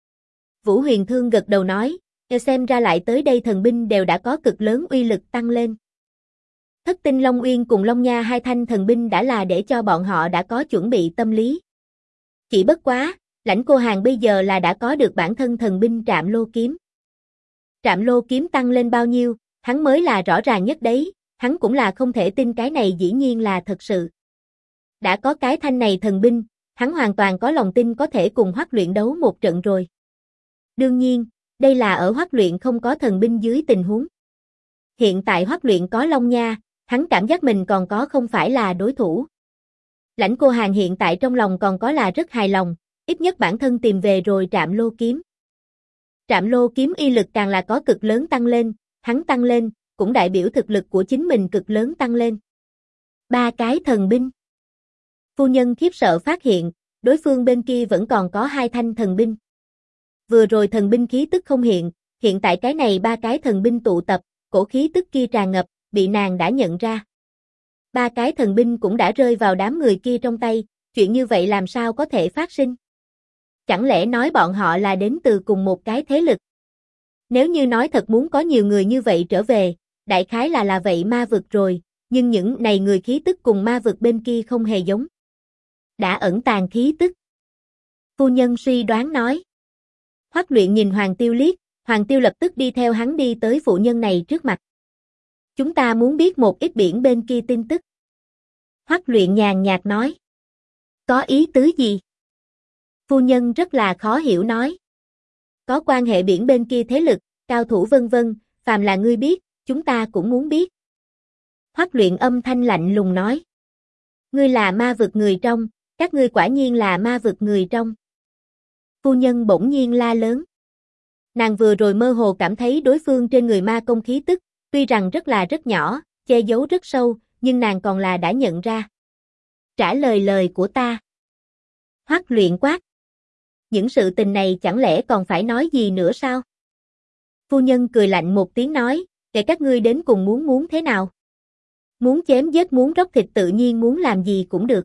Vũ Huyền Thương gật đầu nói, xem ra lại tới đây thần binh đều đã có cực lớn uy lực tăng lên. Thất tinh Long Uyên cùng Long Nha hai thanh thần binh đã là để cho bọn họ đã có chuẩn bị tâm lý. Chỉ bất quá, Lãnh Cô Hàn bây giờ là đã có được bản thân thần binh Trạm Lô kiếm. Trạm Lô kiếm tăng lên bao nhiêu, hắn mới là rõ ràng nhất đấy, hắn cũng là không thể tin cái này dĩ nhiên là thật sự. Đã có cái thanh này thần binh, hắn hoàn toàn có lòng tin có thể cùng Hoắc Luyện đấu một trận rồi. Đương nhiên, đây là ở Hoắc Luyện không có thần binh dưới tình huống. Hiện tại Hoắc Luyện có Long Nha, hắn cảm giác mình còn có không phải là đối thủ. Lãnh Cô Hàn hiện tại trong lòng còn có là rất hài lòng, ít nhất bản thân tìm về rồi Trạm Lô kiếm. Trạm Lô kiếm y lực càng là có cực lớn tăng lên, hắn tăng lên, cũng đại biểu thực lực của chính mình cực lớn tăng lên. Ba cái thần binh. Phu nhân khiếp sợ phát hiện, đối phương bên kia vẫn còn có hai thanh thần binh. Vừa rồi thần binh khí tức không hiện tại cái này ba cái thần binh tụ tập, cổ khí tức kia tràn ngập, bị nàng đã nhận ra. 3 cái thần binh cũng đã rơi vào đám người kia trong tay, chuyện như vậy làm sao có thể phát sinh? Chẳng lẽ nói bọn họ là đến từ cùng một cái thế lực? Nếu như nói thật muốn có nhiều người như vậy trở về, đại khái là vậy ma vực rồi, nhưng những này người khí tức cùng ma vực bên kia không hề giống. Đã ẩn tàng khí tức. Phu nhân suy đoán nói. Hoắc Luyện nhìn Hoàng Tiêu liếc, Hoàng Tiêu lập tức đi theo hắn đi tới phụ nhân này trước mặt. Chúng ta muốn biết một ít biển bên kia tin tức. Hoắc Luyện nhàn nhạt nói. Có ý tứ gì? Phu nhân rất là khó hiểu nói. Có quan hệ biển bên kia thế lực, cao thủ vân vân, phàm là ngươi biết, chúng ta cũng muốn biết. Hoắc Luyện âm thanh lạnh lùng nói. Ngươi là ma vực người trong, các ngươi quả nhiên là ma vực người trong. Phu nhân bỗng nhiên la lớn. Nàng vừa rồi mơ hồ cảm thấy đối phương trên người ma công khí tức, tuy rằng rất nhỏ, che giấu rất sâu, nhưng nàng còn là đã nhận ra. Trả lời lời của ta. Hoắc Luyện quát. Những sự tình này chẳng lẽ còn phải nói gì nữa sao? Phu nhân cười lạnh một tiếng nói, kể các ngươi đến cùng muốn thế nào? Muốn chém giết muốn róc thịt tự nhiên muốn làm gì cũng được.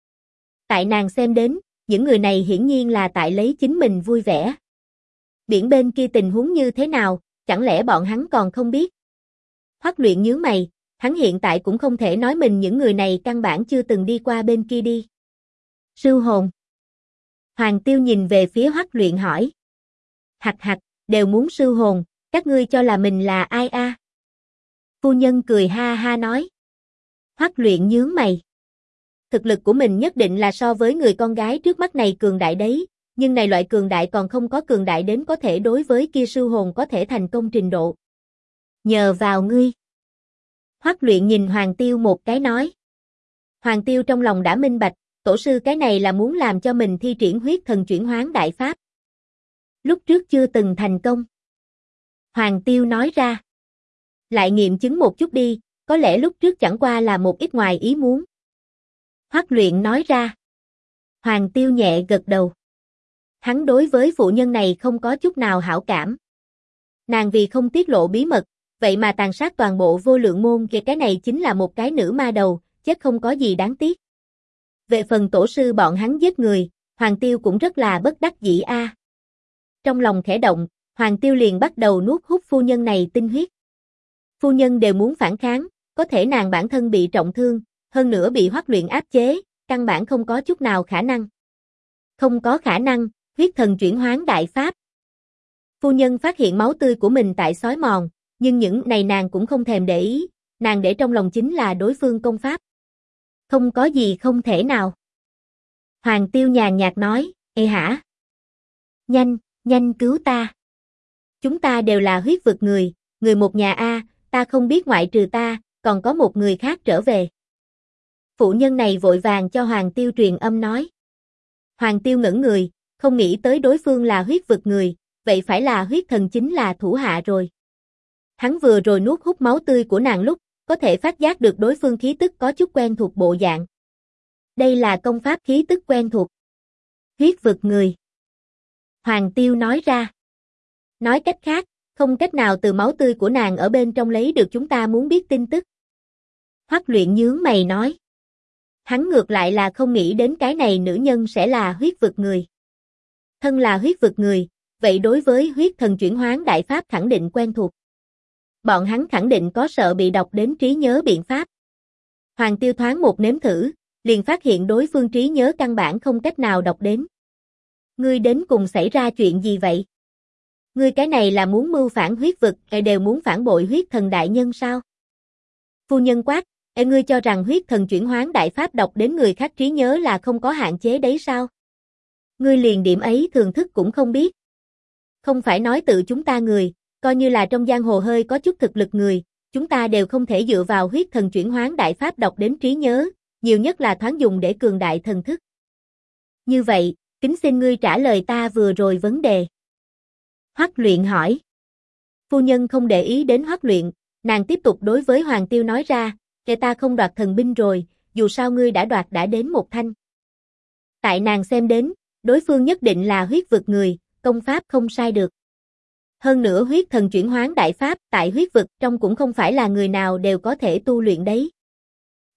Tại nàng xem đến, những người này hiển nhiên là tại lấy chính mình vui vẻ. Biển bên kia tình huống như thế nào, chẳng lẽ bọn hắn còn không biết? Hoắc Luyện nhướng mày, hắn hiện tại cũng không thể nói mình những người này căn bản chưa từng đi qua bên kia đi. Sưu hồn. Hoàng Tiêu nhìn về phía Hoắc Luyện hỏi. Hặc hặc, đều muốn sưu hồn, các ngươi cho là mình là ai a? Phu nhân cười ha ha nói. Hoắc Luyện nhướng mày. Thực lực của mình nhất định là so với người con gái trước mắt này cường đại đấy, nhưng này loại cường đại còn không có cường đại đến có thể đối với kia sưu hồn có thể thành công trình độ. Nhờ vào ngươi. Hoắc Luyện nhìn Hoàng Tiêu một cái nói. Hoàng Tiêu trong lòng đã minh bạch, tổ sư cái này là muốn làm cho mình thi triển huyết thần chuyển hoán đại pháp. Lúc trước chưa từng thành công. Hoàng Tiêu nói ra. Lại nghiệm chứng một chút đi, có lẽ lúc trước chẳng qua là một ít ngoài ý muốn. Hoắc Luyện nói ra. Hoàng Tiêu nhẹ gật đầu. Hắn đối với phụ nhân này không có chút nào hảo cảm. Nàng vì không tiết lộ bí mật, vậy mà tàn sát toàn bộ vô lượng môn kìa, cái này chính là một cái nữ ma đầu, chết không có gì đáng tiếc. Về phần tổ sư bọn hắn giết người, Hoàng Tiêu cũng rất là bất đắc dĩ a. Trong lòng khẽ động, Hoàng Tiêu liền bắt đầu nuốt hút phu nhân này tinh huyết. Phu nhân đều muốn phản kháng, có thể nàng bản thân bị trọng thương, hơn nữa bị Hoắc Luyện áp chế, căn bản không có chút nào khả năng. Không có khả năng, huyết thần chuyển hoán đại pháp. Phu nhân phát hiện máu tươi của mình tại xói mòn, nhưng những này nàng cũng không thèm để ý, nàng để trong lòng chính là đối phương công pháp. Không có gì không thể nào. Hoàng Tiêu nhàn nhạt nói, ê hả? Nhanh cứu ta. Chúng ta đều là huyết vực người, người một nhà a, ta không biết ngoại trừ ta, còn có một người khác trở về. Phụ nhân này vội vàng cho Hoàng Tiêu truyền âm nói. Hoàng Tiêu ngẩn người, không nghĩ tới đối phương là huyết vực người, vậy phải là huyết thần chính là thủ hạ rồi. Hắn vừa rồi nuốt hút máu tươi của nàng lúc, có thể phát giác được đối phương khí tức có chút quen thuộc bộ dạng. Đây là công pháp khí tức quen thuộc. Huyết vực người. Hoàng Tiêu nói ra. Nói cách khác, không cách nào từ máu tươi của nàng ở bên trong lấy được chúng ta muốn biết tin tức. Hoắc Luyện nhướng mày nói. Hắn ngược lại là không nghĩ đến cái này nữ nhân sẽ là huyết vực người. Thân là huyết vực người, vậy đối với huyết thần chuyển hoán đại pháp khẳng định quen thuộc. Bọn hắn khẳng định có sợ bị đọc đến trí nhớ biện pháp. Hoàng Tiêu thoáng một nếm thử, liền phát hiện đối phương trí nhớ căn bản không cách nào đọc đến. Ngươi đến cùng xảy ra chuyện gì vậy? Ngươi cái này là muốn mưu phản huyết vực, đều muốn phản bội huyết thần đại nhân sao? Phu nhân quát, ngươi cho rằng huyết thần chuyển hoán đại pháp đọc đến người khác trí nhớ là không có hạn chế đấy sao? Ngươi liền điểm ấy thường thức cũng không biết. Không phải nói tự chúng ta người, coi như là trong giang hồ hơi có chút thực lực người, chúng ta đều không thể dựa vào huyết thần chuyển hoán đại pháp đọc đến trí nhớ, nhiều nhất là thoáng dùng để cường đại thần thức. Như vậy, kính xin ngươi trả lời ta vừa rồi vấn đề. Hoắc Luyện hỏi. Phu nhân không để ý đến Hoắc Luyện, nàng tiếp tục đối với Hoàng Tiêu nói ra, kể ta không đoạt thần binh rồi, dù sao ngươi đã đoạt đã đến một thanh. Tại nàng xem đến, đối phương nhất định là huyết vực người, công pháp không sai được. Hơn nữa huyết thần chuyển hoán đại pháp tại huyết vực trong cũng không phải là người nào đều có thể tu luyện đấy.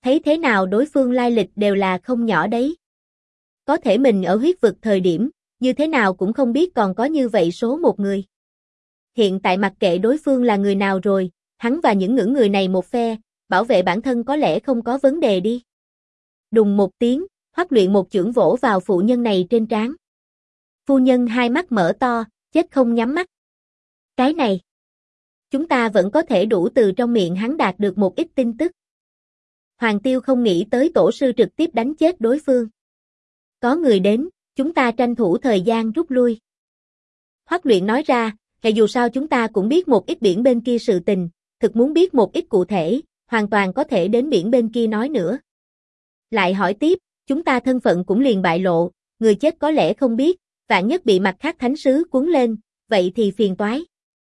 Thấy thế nào đối phương lai lịch đều là không nhỏ đấy. Có thể mình ở huyết vực thời điểm, như thế nào cũng không biết còn có như vậy số một người. Hiện tại mặc kệ đối phương là người nào rồi, hắn và những ngưỡng người này một phe, bảo vệ bản thân có lẽ không có vấn đề đi. Đùng một tiếng, Hoắc Luyện một chưởng vỗ vào phụ nhân này trên trán. Phu nhân hai mắt mở to, chết không nhắm mắt. Cái này, chúng ta vẫn có thể đủ từ trong miệng hắn đạt được một ít tin tức. Hoàng Tiêu không nghĩ tới tổ sư trực tiếp đánh chết đối phương. Có người đến, chúng ta tranh thủ thời gian rút lui. Hoắc Luyện nói ra, dù sao chúng ta cũng biết một ít biển bên kia sự tình, thực muốn biết một ít cụ thể, hoàn toàn có thể đến biển bên kia nói nữa. Lại hỏi tiếp, chúng ta thân phận cũng liền bại lộ, người chết có lẽ không biết, vạn nhất bị mặt khác thánh sứ cuốn lên, vậy thì phiền toái.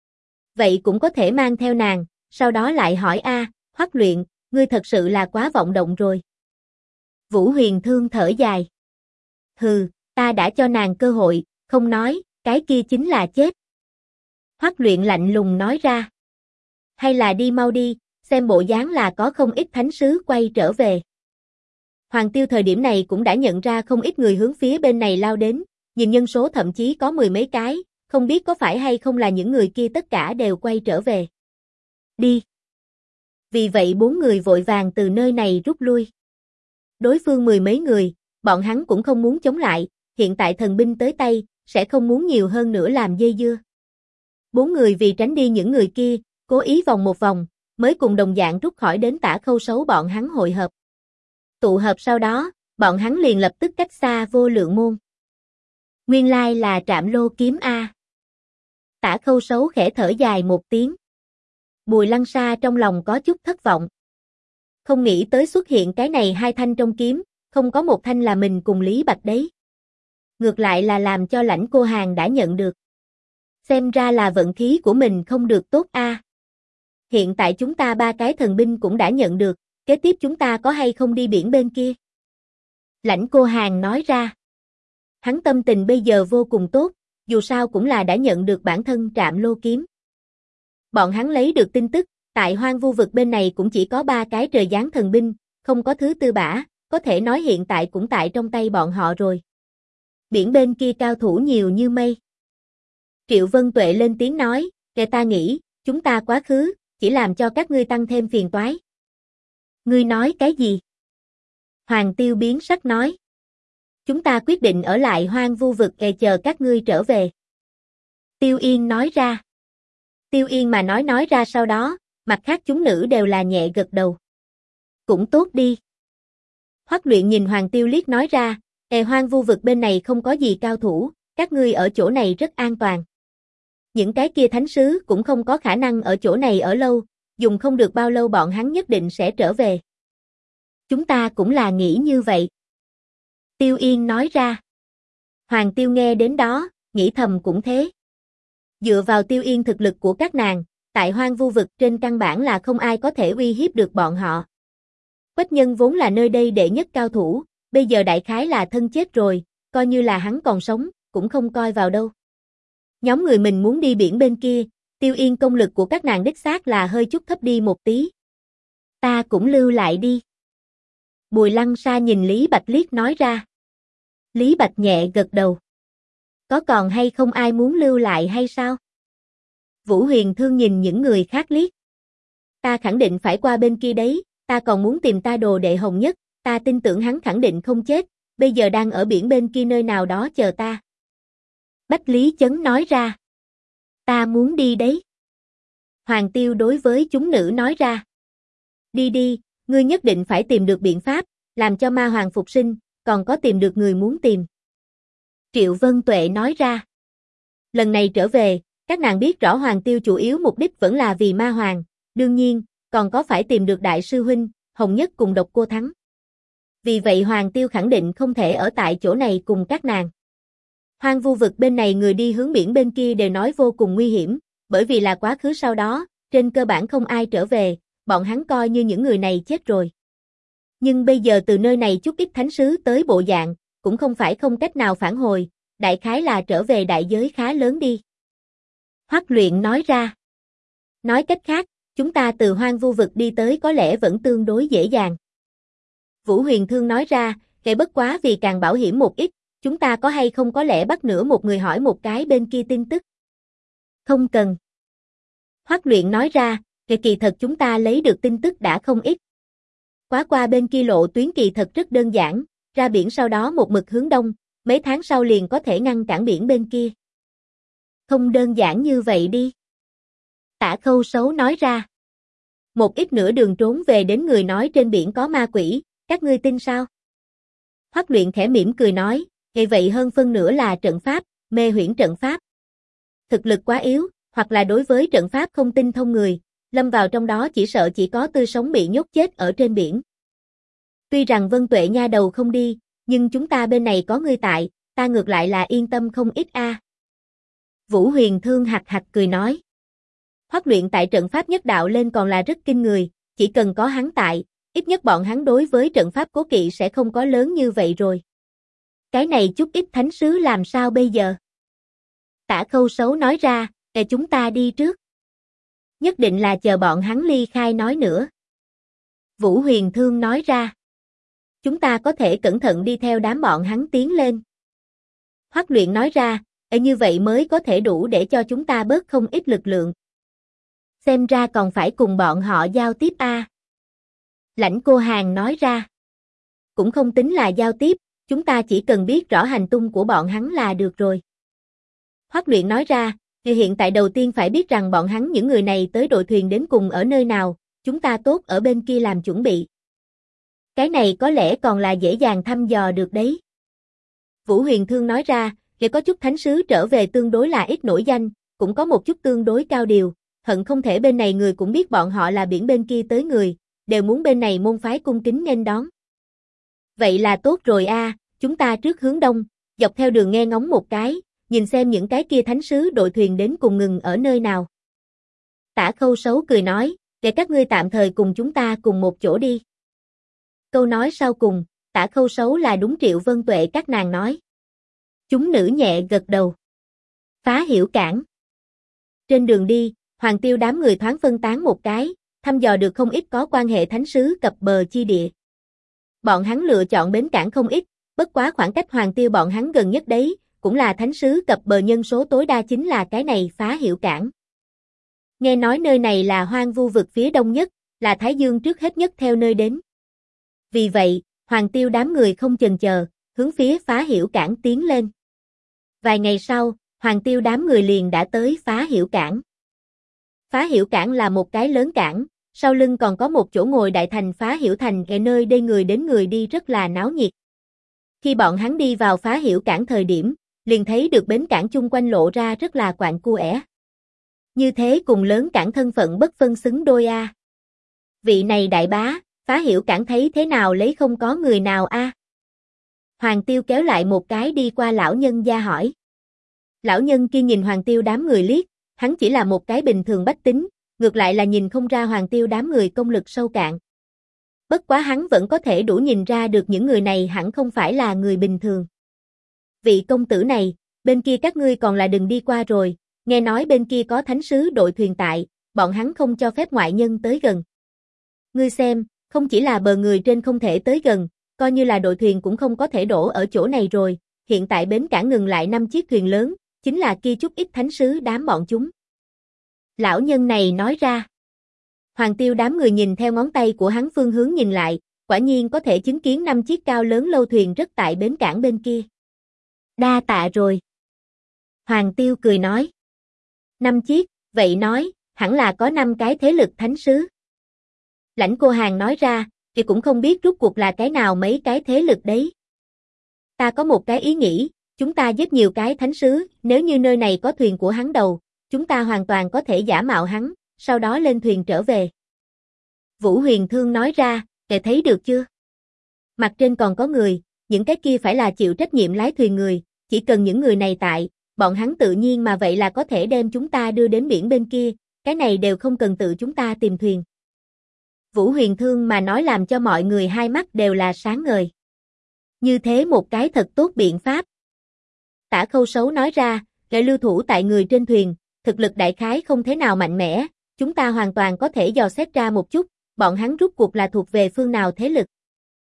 Vậy cũng có thể mang theo nàng, sau đó lại hỏi Hoắc Luyện, ngươi thật sự là quá vọng động rồi. Vũ Huyền Thương thở dài. Hừ, ta đã cho nàng cơ hội, không nói, cái kia chính là chết. Hoắc Luyện lạnh lùng nói ra. Hay là đi mau đi, xem bộ dáng là có không ít thánh sứ quay trở về. Hoàng Tiêu thời điểm này cũng đã nhận ra không ít người hướng phía bên này lao đến, nhìn nhân số thậm chí có mười mấy cái, không biết có phải hay không là những người kia tất cả đều quay trở về. Đi. Vì vậy bốn người vội vàng từ nơi này rút lui. Đối phương mười mấy người, bọn hắn cũng không muốn chống lại, hiện tại thần binh tới tay, sẽ không muốn nhiều hơn nữa làm dây dưa. Bốn người vì tránh đi những người kia, cố ý vòng một vòng, mới cùng đồng dạng rút khỏi đến Tả Khâu Sấu bọn hắn hội hợp. Tụ hợp sau đó, bọn hắn liền lập tức cách xa Vô Lượng Môn. Nguyên lai là Trạm Lô kiếm A. Tả Khâu Sấu khẽ thở dài một tiếng. Bùi Lăng Sa trong lòng có chút thất vọng. Không nghĩ tới xuất hiện cái này hai thanh trong kiếm, không có một thanh là mình cùng Lý Bạch đấy. Ngược lại là làm cho Lãnh Cô Hàn đã nhận được. Xem ra là vận khí của mình không được tốt a. Hiện tại chúng ta ba cái thần binh cũng đã nhận được, kế tiếp chúng ta có hay không đi biển bên kia? Lãnh Cô Hàn nói ra. Hắn tâm tình bây giờ vô cùng tốt, dù sao cũng là đã nhận được bản thân Trạm Lô kiếm. Bọn hắn lấy được tin tức, tại Hoang Vu vực bên này cũng chỉ có 3 cái trời giáng thần binh, không có thứ tư bả, có thể nói hiện tại cũng tại trong tay bọn họ rồi. Biển bên kia cao thủ nhiều như mây. Triệu Vân Tuệ lên tiếng nói, ta nghĩ, chúng ta quá khứ, chỉ làm cho các ngươi tăng thêm phiền toái. Ngươi nói cái gì? Hoàng Tiêu biến sắc nói. Chúng ta quyết định ở lại Hoang Vu vực chờ các ngươi trở về. Tiêu Yên nói ra. Tiêu Yên mà nói ra sau đó, mặt khác chúng nữ đều là nhẹ gật đầu. Cũng tốt đi. Hoắc Luyện nhìn Hoàng Tiêu liếc nói ra, Hoang Vu vực bên này không có gì cao thủ, các ngươi ở chỗ này rất an toàn. Những cái kia thánh sứ cũng không có khả năng ở chỗ này ở lâu, dùng không được bao lâu bọn hắn nhất định sẽ trở về. Chúng ta cũng là nghĩ như vậy. Tiêu Yên nói ra. Hoàng Tiêu nghe đến đó, nghĩ thầm cũng thế. Dựa vào Tiêu Yên thực lực của các nàng, tại Hoang Vu vực trên căn bản là không ai có thể uy hiếp được bọn họ. Quách Nhân vốn là nơi đây đệ nhất cao thủ, bây giờ đại khái là thân chết rồi, coi như là hắn còn sống, cũng không coi vào đâu. Nhóm người mình muốn đi biển bên kia, Tiêu Yên công lực của các nàng đích xác là hơi chút thấp đi một tí. Ta cũng lưu lại đi. Bùi Lăng Sa nhìn Lý Bạch liếc nói ra. Lý Bạch nhẹ gật đầu. Có còn hay không ai muốn lưu lại hay sao? Vũ Huyền Thương nhìn những người khác liếc. Ta khẳng định phải qua bên kia đấy, ta còn muốn tìm ta đồ đệ Hồng Nhất, ta tin tưởng hắn khẳng định không chết, bây giờ đang ở biển bên kia nơi nào đó chờ ta. Bách Lý Chấn nói ra. Ta muốn đi đấy. Hoàng Tiêu đối với chúng nữ nói ra. Đi đi, ngươi nhất định phải tìm được biện pháp, làm cho ma hoàng phục sinh, còn có tìm được người muốn tìm. Triệu Vân Tuệ nói ra. Lần này trở về, các nàng biết rõ Hoàng Tiêu chủ yếu mục đích vẫn là vì ma hoàng, đương nhiên, còn có phải tìm được đại sư huynh, Hồng Nhất cùng Độc Cô Thắng. Vì vậy Hoàng Tiêu khẳng định không thể ở tại chỗ này cùng các nàng. Hoang Vu vực bên này người đi hướng biển bên kia đều nói vô cùng nguy hiểm, bởi vì là quá khứ sau đó, trên cơ bản không ai trở về, bọn hắn coi như những người này chết rồi. Nhưng bây giờ từ nơi này chút ít thánh sứ tới bộ dạng, cũng không phải không cách nào phản hồi, đại khái là trở về đại giới khá lớn đi. Hoắc Luyện nói ra. Nói cách khác, chúng ta từ Hoang Vu vực đi tới có lẽ vẫn tương đối dễ dàng. Vũ Huyền Thương nói ra, bất quá vì càng bảo hiểm một ít, chúng ta có hay không có lẽ bắt nửa một người hỏi một cái bên kia tin tức. Không cần. Hoắc Luyện nói ra, kỳ thật chúng ta lấy được tin tức đã không ít. Qua bên kia lộ tuyến kỳ thật rất đơn giản, ra biển sau đó một mực hướng đông, mấy tháng sau liền có thể ngăn cản biển bên kia. Không đơn giản như vậy đi. Tả Khâu Sấu nói ra. Một ít nửa đường trốn về đến người nói trên biển có ma quỷ, các ngươi tin sao? Hoắc Luyện khẽ mỉm cười nói, vậy hơn phân nửa là trận pháp, mê huyễn trận pháp. Thực lực quá yếu, hoặc là đối với trận pháp không tinh thông người, lâm vào trong đó chỉ sợ chỉ có tươi sống bị nhốt chết ở trên biển. Tuy rằng Vân Tuệ nha đầu không đi, nhưng chúng ta bên này có ngươi tại, ta ngược lại là yên tâm không ít a. Vũ Huyền Thương hạc hạc cười nói. Hoắc Luyện tại trận pháp nhất đạo lên còn là rất kinh người, chỉ cần có hắn tại, ít nhất bọn hắn đối với trận pháp cố kỵ sẽ không có lớn như vậy rồi. Cái này chút ít thánh sứ làm sao bây giờ? Tả Khâu Sấu nói ra, chúng ta đi trước. Nhất định là chờ bọn hắn ly khai nói nữa. Vũ Huyền Thương nói ra. Chúng ta có thể cẩn thận đi theo đám bọn hắn tiến lên. Hoắc Luyện nói ra, như vậy mới có thể đủ để cho chúng ta bớt không ít lực lượng. Xem ra còn phải cùng bọn họ giao tiếp a. Lãnh Cô Hàn nói ra. Cũng không tính là giao tiếp, chúng ta chỉ cần biết rõ hành tung của bọn hắn là được rồi. Hoắc Luyện nói ra, hiện tại đầu tiên phải biết rằng bọn hắn những người này tới đội thuyền đến cùng ở nơi nào, chúng ta tốt ở bên kia làm chuẩn bị. Cái này có lẽ còn là dễ dàng thăm dò được đấy. Vũ Huyền Thương nói ra, có chút thánh sứ trở về tương đối là ít nổi danh, cũng có một chút tương đối cao điều, hận không thể bên này người cũng biết bọn họ là biển bên kia tới người, đều muốn bên này môn phái cung kính nên đón. Vậy là tốt rồi a, chúng ta trước hướng đông, dọc theo đường nghe ngóng một cái, nhìn xem những cái kia thánh sứ đội thuyền đến cùng ngừng ở nơi nào. Tả Khâu Sấu cười nói, để các ngươi tạm thời cùng chúng ta cùng một chỗ đi. Câu nói sau cùng, Tả Khâu Sấu là đúng Triệu Vân Tuệ các nàng nói. Chúng nữ nhẹ gật đầu. Phá Hiểu Cảng. Trên đường đi, Hoàng Tiêu đám người thoáng phân tán một cái, thăm dò được không ít có quan hệ thánh sứ cập bờ chi địa. Bọn hắn lựa chọn bến cảng không ít, bất quá khoảng cách Hoàng Tiêu bọn hắn gần nhất đấy, cũng là thánh sứ cập bờ nhân số tối đa chính là cái này Phá Hiểu Cảng. Nghe nói nơi này là hoang vu vực phía đông nhất, là Thái Dương trước hết nhất theo nơi đến. Vì vậy, Hoàng Tiêu đám người không chần chờ, hướng phía Phá Hiểu Cảng tiến lên. Vài ngày sau, Hoàng Tiêu đám người liền đã tới Phá Hiểu Cảng. Phá Hiểu Cảng là một cái lớn cảng, sau lưng còn có một chỗ ngồi đại thành Phá Hiểu Thành, nơi đây người đến người đi rất là náo nhiệt. Khi bọn hắn đi vào Phá Hiểu Cảng thời điểm, liền thấy được bến cảng chung quanh lộ ra rất là quạnh cuể. Như thế cùng lớn cảng thân phận bất phân xứng đôi a. Vị này đại bá, Phá Hiểu Cảng thấy thế nào lấy không có người nào a? Hoàng Tiêu kéo lại một cái đi qua lão nhân gia hỏi. Lão nhân kia nhìn Hoàng Tiêu đám người liếc, hắn chỉ là một cái bình thường bách tính, ngược lại là nhìn không ra Hoàng Tiêu đám người công lực sâu cạn. Bất quá hắn vẫn có thể đủ nhìn ra được những người này hẳn không phải là người bình thường. Vị công tử này, bên kia các ngươi còn là đừng đi qua rồi, nghe nói bên kia có thánh sứ đội thuyền tại, bọn hắn không cho phép ngoại nhân tới gần. Ngươi xem, không chỉ là bờ người trên không thể tới gần, coi như là đội thuyền cũng không có thể đổ ở chỗ này rồi, hiện tại bến cảng ngừng lại 5 chiếc thuyền lớn, chính là kia chút ít thánh sứ đám bọn chúng. Lão nhân này nói ra. Hoàng Tiêu đám người nhìn theo ngón tay của hắn phương hướng nhìn lại, quả nhiên có thể chứng kiến 5 chiếc cao lớn lâu thuyền rất tại bến cảng bên kia. Đa tạ rồi. Hoàng Tiêu cười nói. 5 chiếc, vậy nói, hẳn là có 5 cái thế lực thánh sứ. Lãnh Cô Hàn nói ra, thì cũng không biết rốt cuộc là cái nào mấy cái thế lực đấy. Ta có một cái ý nghĩ, chúng ta giết nhiều cái thánh sứ, nếu như nơi này có thuyền của hắn đầu, chúng ta hoàn toàn có thể giả mạo hắn, sau đó lên thuyền trở về. Vũ Huyền Thương nói ra, kẻ thấy được chưa? Mặt trên còn có người, những cái kia phải là chịu trách nhiệm lái thuyền người, chỉ cần những người này tại, bọn hắn tự nhiên mà vậy là có thể đem chúng ta đưa đến biển bên kia, cái này đều không cần tự chúng ta tìm thuyền. Vũ Huyền Thương mà nói làm cho mọi người hai mắt đều là sáng ngời. Như thế một cái thật tốt biện pháp. Tả Khâu Sấu nói ra, kẻ lưu thủ tại người trên thuyền, thực lực đại khái không thế nào mạnh mẽ, chúng ta hoàn toàn có thể dò xét ra một chút, bọn hắn rút cuộc là thuộc về phương nào thế lực.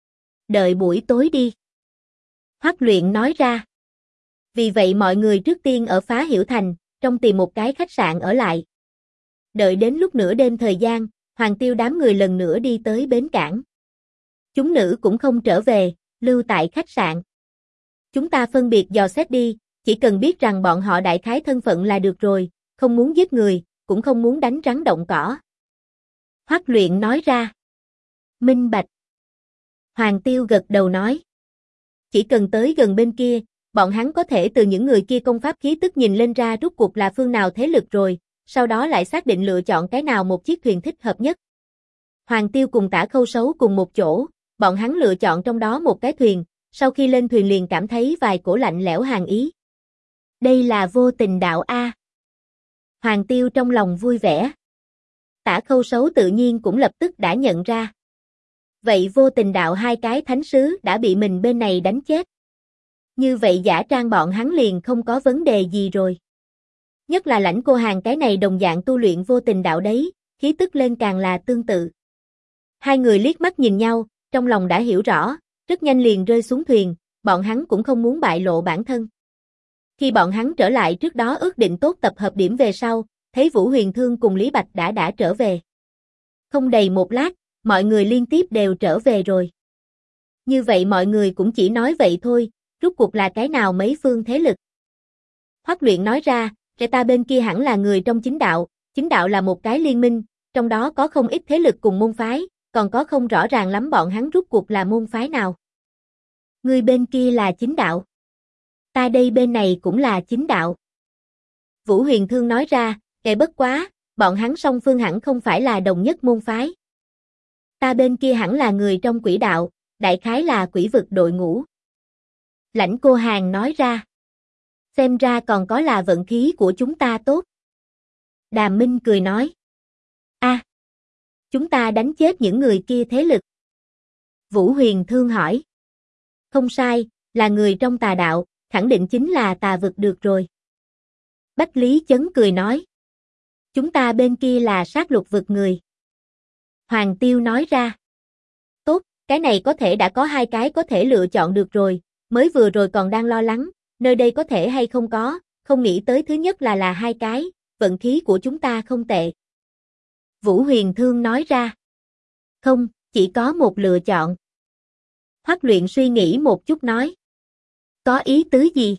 Đợi buổi tối đi. Hoắc Luyện nói ra. Vì vậy mọi người trước tiên ở Phá Hiểu Thành, trong tìm một cái khách sạn ở lại. Đợi đến lúc nửa đêm thời gian, Hoàng Tiêu đám người lần nữa đi tới bến cảng. Chúng nữ cũng không trở về, lưu tại khách sạn. Chúng ta phân biệt dò xét đi, chỉ cần biết rằng bọn họ đại khái thân phận là được rồi, không muốn giết người, cũng không muốn đánh rắn động cỏ. Hoắc Luyện nói ra. Minh bạch. Hoàng Tiêu gật đầu nói. Chỉ cần tới gần bên kia, bọn hắn có thể từ những người kia công pháp khí tức nhìn lên ra rốt cuộc là phương nào thế lực rồi, sau đó lại xác định lựa chọn cái nào một chiếc thuyền thích hợp nhất. Hoàng Tiêu cùng Tả Khâu Sấu cùng một chỗ, bọn hắn lựa chọn trong đó một cái thuyền, sau khi lên thuyền liền cảm thấy vài cổ lạnh lẽo hàn ý. Đây là vô tình đạo A. Hoàng Tiêu trong lòng vui vẻ. Tả Khâu Sấu tự nhiên cũng lập tức đã nhận ra. Vậy vô tình đạo hai cái thánh sứ đã bị mình bên này đánh chết. Như vậy giả trang bọn hắn liền không có vấn đề gì rồi. Nhất là Lãnh Cô Hàn cái này đồng dạng tu luyện vô tình đạo đấy, khí tức lên càng là tương tự. Hai người liếc mắt nhìn nhau, trong lòng đã hiểu rõ, rất nhanh liền rơi xuống thuyền, bọn hắn cũng không muốn bại lộ bản thân. Khi bọn hắn trở lại trước đó ước định tốt tập hợp điểm về sau, thấy Vũ Huyền Thương cùng Lý Bạch đã trở về. Không đầy một lát, mọi người liên tiếp đều trở về rồi. Như vậy mọi người cũng chỉ nói vậy thôi, rốt cuộc là cái nào mấy phương thế lực. Hoắc Luyện nói ra, ta bên kia hẳn là người trong chính đạo là một cái liên minh, trong đó có không ít thế lực cùng môn phái, còn có không rõ ràng lắm bọn hắn rốt cuộc là môn phái nào. Người bên kia là chính đạo. Ta đây bên này cũng là chính đạo. Vũ Huyền Thương nói ra, bất quá, bọn hắn song phương hẳn không phải là đồng nhất môn phái. Ta bên kia hẳn là người trong quỷ đạo, đại khái là quỷ vực đội ngũ. Lãnh Cô Hàn nói ra. Xem ra còn có là vận khí của chúng ta tốt. Đàm Minh cười nói. Chúng ta đánh chết những người kia thế lực. Vũ Huyền Thương hỏi. Không sai, là người trong tà đạo, khẳng định chính là tà vực được rồi. Bách Lý Chấn cười nói. Chúng ta bên kia là sát lục vực người. Hoàng Tiêu nói ra. Tốt, cái này có thể đã có hai cái có thể lựa chọn được rồi, mới vừa rồi còn đang lo lắng, nơi đây có thể hay không có, không nghĩ tới thứ nhất là hai cái, vận khí của chúng ta không tệ. Vũ Huyền Thương nói ra. Không, chỉ có một lựa chọn. Hoắc Luyện suy nghĩ một chút nói. Có ý tứ gì?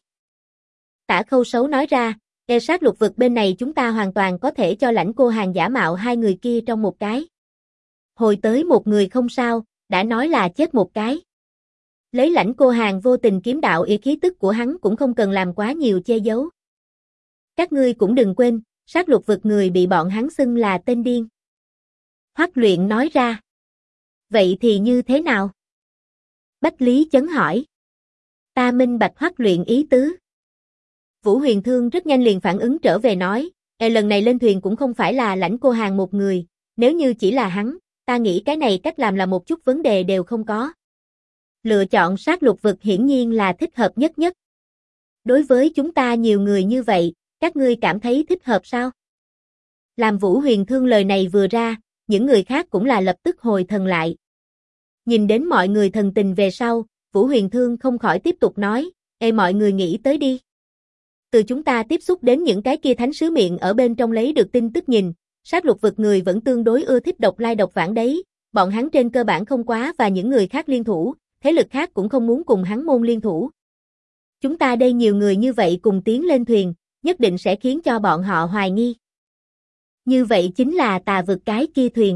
Tả Khâu Sấu nói ra, sát lục vực bên này chúng ta hoàn toàn có thể cho Lãnh Cô Hàn giả mạo hai người kia trong một cái. Hồi tới một người không sao, đã nói là chết một cái. Lấy Lãnh Cô Hàn vô tình kiếm đạo y khí tức của hắn cũng không cần làm quá nhiều che giấu. Các ngươi cũng đừng quên, sát lục vực người bị bọn hắn xưng là tên điên. Hoắc Luyện nói ra. Vậy thì như thế nào? Bách Lý Chấn hỏi. Ta minh bạch Hoắc Luyện ý tứ. Vũ Huyền Thương rất nhanh liền phản ứng trở về nói, lần này lên thuyền cũng không phải là Lãnh Cô Hàn một người, nếu như chỉ là hắn, ta nghĩ cái này cách làm là một chút vấn đề đều không có. Lựa chọn sát lục vực hiển nhiên là thích hợp nhất nhất. Đối với chúng ta nhiều người như vậy, các ngươi cảm thấy thích hợp sao? Làm Vũ Huyền Thương lời này vừa ra, những người khác cũng là lập tức hồi thần lại. Nhìn đến mọi người thần tình về sau, Vũ Huyền Thương không khỏi tiếp tục nói, mọi người nghĩ tới đi. Từ chúng ta tiếp xúc đến những cái kia thánh sứ miệng ở bên trong lấy được tin tức nhìn, sát lục vực người vẫn tương đối ưa thích độc lai độc vãng đấy, bọn hắn trên cơ bản không quá và những người khác liên thủ, thế lực khác cũng không muốn cùng hắn môn liên thủ. Chúng ta đây nhiều người như vậy cùng tiến lên thuyền, nhất định sẽ khiến cho bọn họ hoài nghi. Như vậy chính là tà vực cái kia thuyền.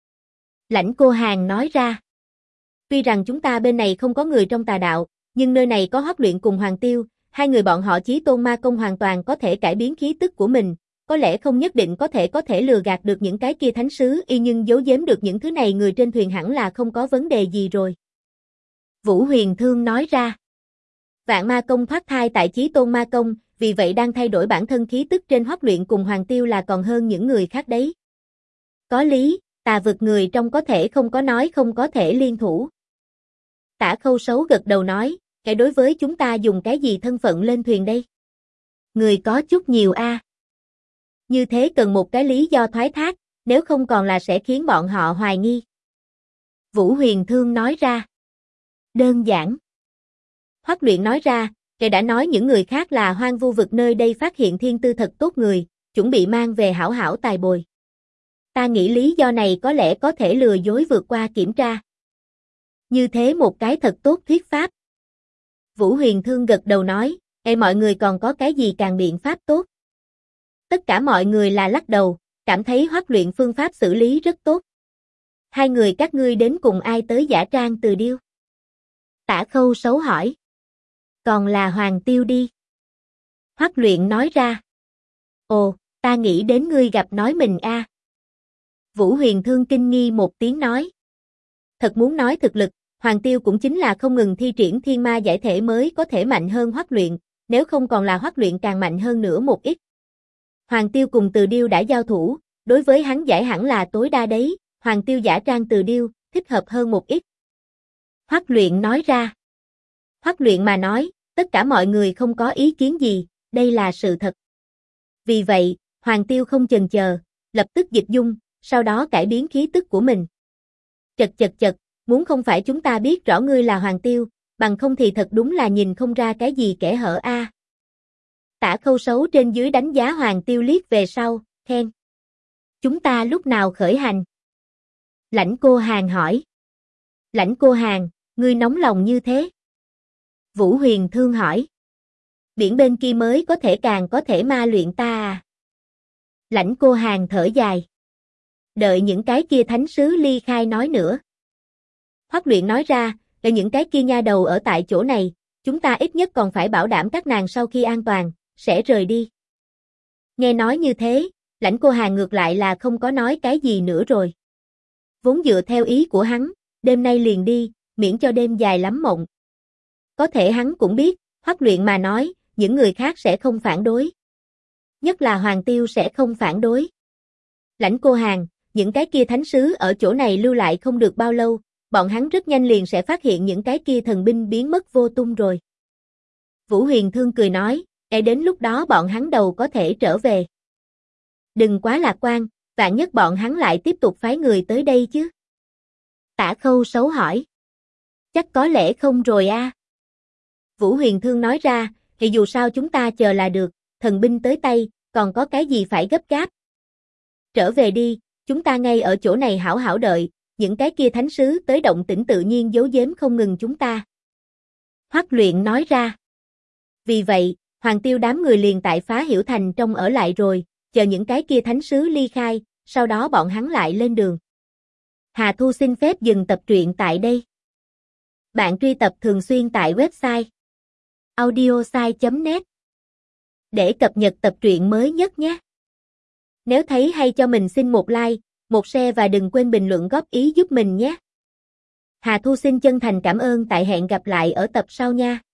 Lãnh Cô Hàn nói ra. Tuy rằng chúng ta bên này không có người trong tà đạo, nhưng nơi này có Hoắc Luyện cùng Hoàng Tiêu, hai người bọn họ chí tôn ma công hoàn toàn có thể cải biến khí tức của mình, có lẽ không nhất định có thể lừa gạt được những cái kia thánh sứ nhưng giấu giếm được những thứ này người trên thuyền hẳn là không có vấn đề gì rồi. Vũ Huyền Thương nói ra. Vạn ma công thoát thai tại chí tôn ma công, vì vậy đang thay đổi bản thân khí tức trên Hoắc Luyện cùng Hoàng Tiêu là còn hơn những người khác đấy. Có lý, tà vực người trong có thể không có nói không có thể liên thủ. Tả Khâu Sấu gật đầu nói, cái đối với chúng ta dùng cái gì thân phận lên thuyền đây? Người có chút nhiều a. Như thế cần một cái lý do thoái thác, nếu không còn là sẽ khiến bọn họ hoài nghi. Vũ Huyền Thương nói ra. Đơn giản. Hoắc Luyện nói ra, kẻ đã nói những người khác là hoang vu vực nơi đây phát hiện thiên tư thật tốt người, chuẩn bị mang về hảo hảo tài bồi. Ta nghĩ lý do này có lẽ có thể lừa dối vượt qua kiểm tra. Như thế một cái thật tốt thuyết pháp. Vũ Huyền Thương gật đầu nói, mọi người còn có cái gì càng biện pháp tốt. Tất cả mọi người là lắc đầu, cảm thấy Hoắc Luyện phương pháp xử lý rất tốt. Hai người các ngươi đến cùng ai tới giả trang Từ Điêu? Tả Khâu Sấu hỏi. Còn là Hoàng Tiêu đi. Hoắc Luyện nói ra. Ồ, ta nghĩ đến ngươi gặp nói mình a. Vũ Huyền Thương kinh nghi một tiếng nói. Thật muốn nói thực lực, Hoàng Tiêu cũng chính là không ngừng thi triển thiên ma giải thể mới có thể mạnh hơn Hoắc Luyện, nếu không còn là Hoắc Luyện càng mạnh hơn nữa một ít. Hoàng Tiêu cùng Từ Điêu đã giao thủ, đối với hắn giải hẳn là tối đa đấy, Hoàng Tiêu giả trang Từ Điêu, thích hợp hơn một ít. Hoắc Luyện nói ra. Hoắc Luyện mà nói, tất cả mọi người không có ý kiến gì, đây là sự thật. Vì vậy, Hoàng Tiêu không chần chờ, lập tức dịch dung, sau đó cải biến khí tức của mình. Chật, muốn không phải chúng ta biết rõ ngươi là Hoàng Tiêu, bằng không thì thật đúng là nhìn không ra cái gì kẽ hở a. Tả Khâu Sấu trên dưới đánh giá Hoàng Tiêu liếc về sau, khen. Chúng ta lúc nào khởi hành? Lãnh Cô Hàn hỏi. Lãnh Cô Hàn, ngươi nóng lòng như thế? Vũ Huyền Thương hỏi. Biển bên kia mới có thể càng có thể ma luyện ta à? Lãnh Cô Hàn thở dài. Đợi những cái kia thánh sứ ly khai nói nữa. Hoắc Luyện nói ra, để những cái kia nha đầu ở tại chỗ này, chúng ta ít nhất còn phải bảo đảm các nàng sau khi an toàn, sẽ rời đi. Nghe nói như thế, Lãnh Cô Hàn ngược lại là không có nói cái gì nữa rồi. Vốn dựa theo ý của hắn, đêm nay liền đi, miễn cho đêm dài lắm mộng. Có thể hắn cũng biết, Hoắc Luyện mà nói, những người khác sẽ không phản đối. Nhất là Hoàng Tiêu sẽ không phản đối. Lãnh Cô Hàn, những cái kia thánh sứ ở chỗ này lưu lại không được bao lâu, bọn hắn rất nhanh liền sẽ phát hiện những cái kia thần binh biến mất vô tung rồi. Vũ Huyền Thương cười nói, đến lúc đó bọn hắn đầu có thể trở về. Đừng quá lạc quan, vạn nhất bọn hắn lại tiếp tục phái người tới đây chứ. Tả Khâu Sấu hỏi. Chắc có lẽ không rồi a. Vũ Huyền Thương nói ra, thì dù sao chúng ta chờ là được, thần binh tới tay, còn có cái gì phải gấp gáp. Trở về đi, chúng ta ngay ở chỗ này hảo hảo đợi, những cái kia thánh sứ tới động tĩnh tự nhiên giấu giếm không ngừng chúng ta. Hoắc Luyện nói ra. Vì vậy, Hoàng Tiêu đám người liền tại Phá Hiểu Thành trong ở lại rồi, chờ những cái kia thánh sứ ly khai, sau đó bọn hắn lại lên đường. Hà Thu xin phép dừng tập truyện tại đây. Bạn truy tập thường xuyên tại website audiosai.net để cập nhật tập truyện mới nhất nhé. Nếu thấy hay cho mình xin một like, một share và đừng quên bình luận góp ý giúp mình nhé. Hà Thu xin chân thành cảm ơn, tại hẹn gặp lại ở tập sau nha.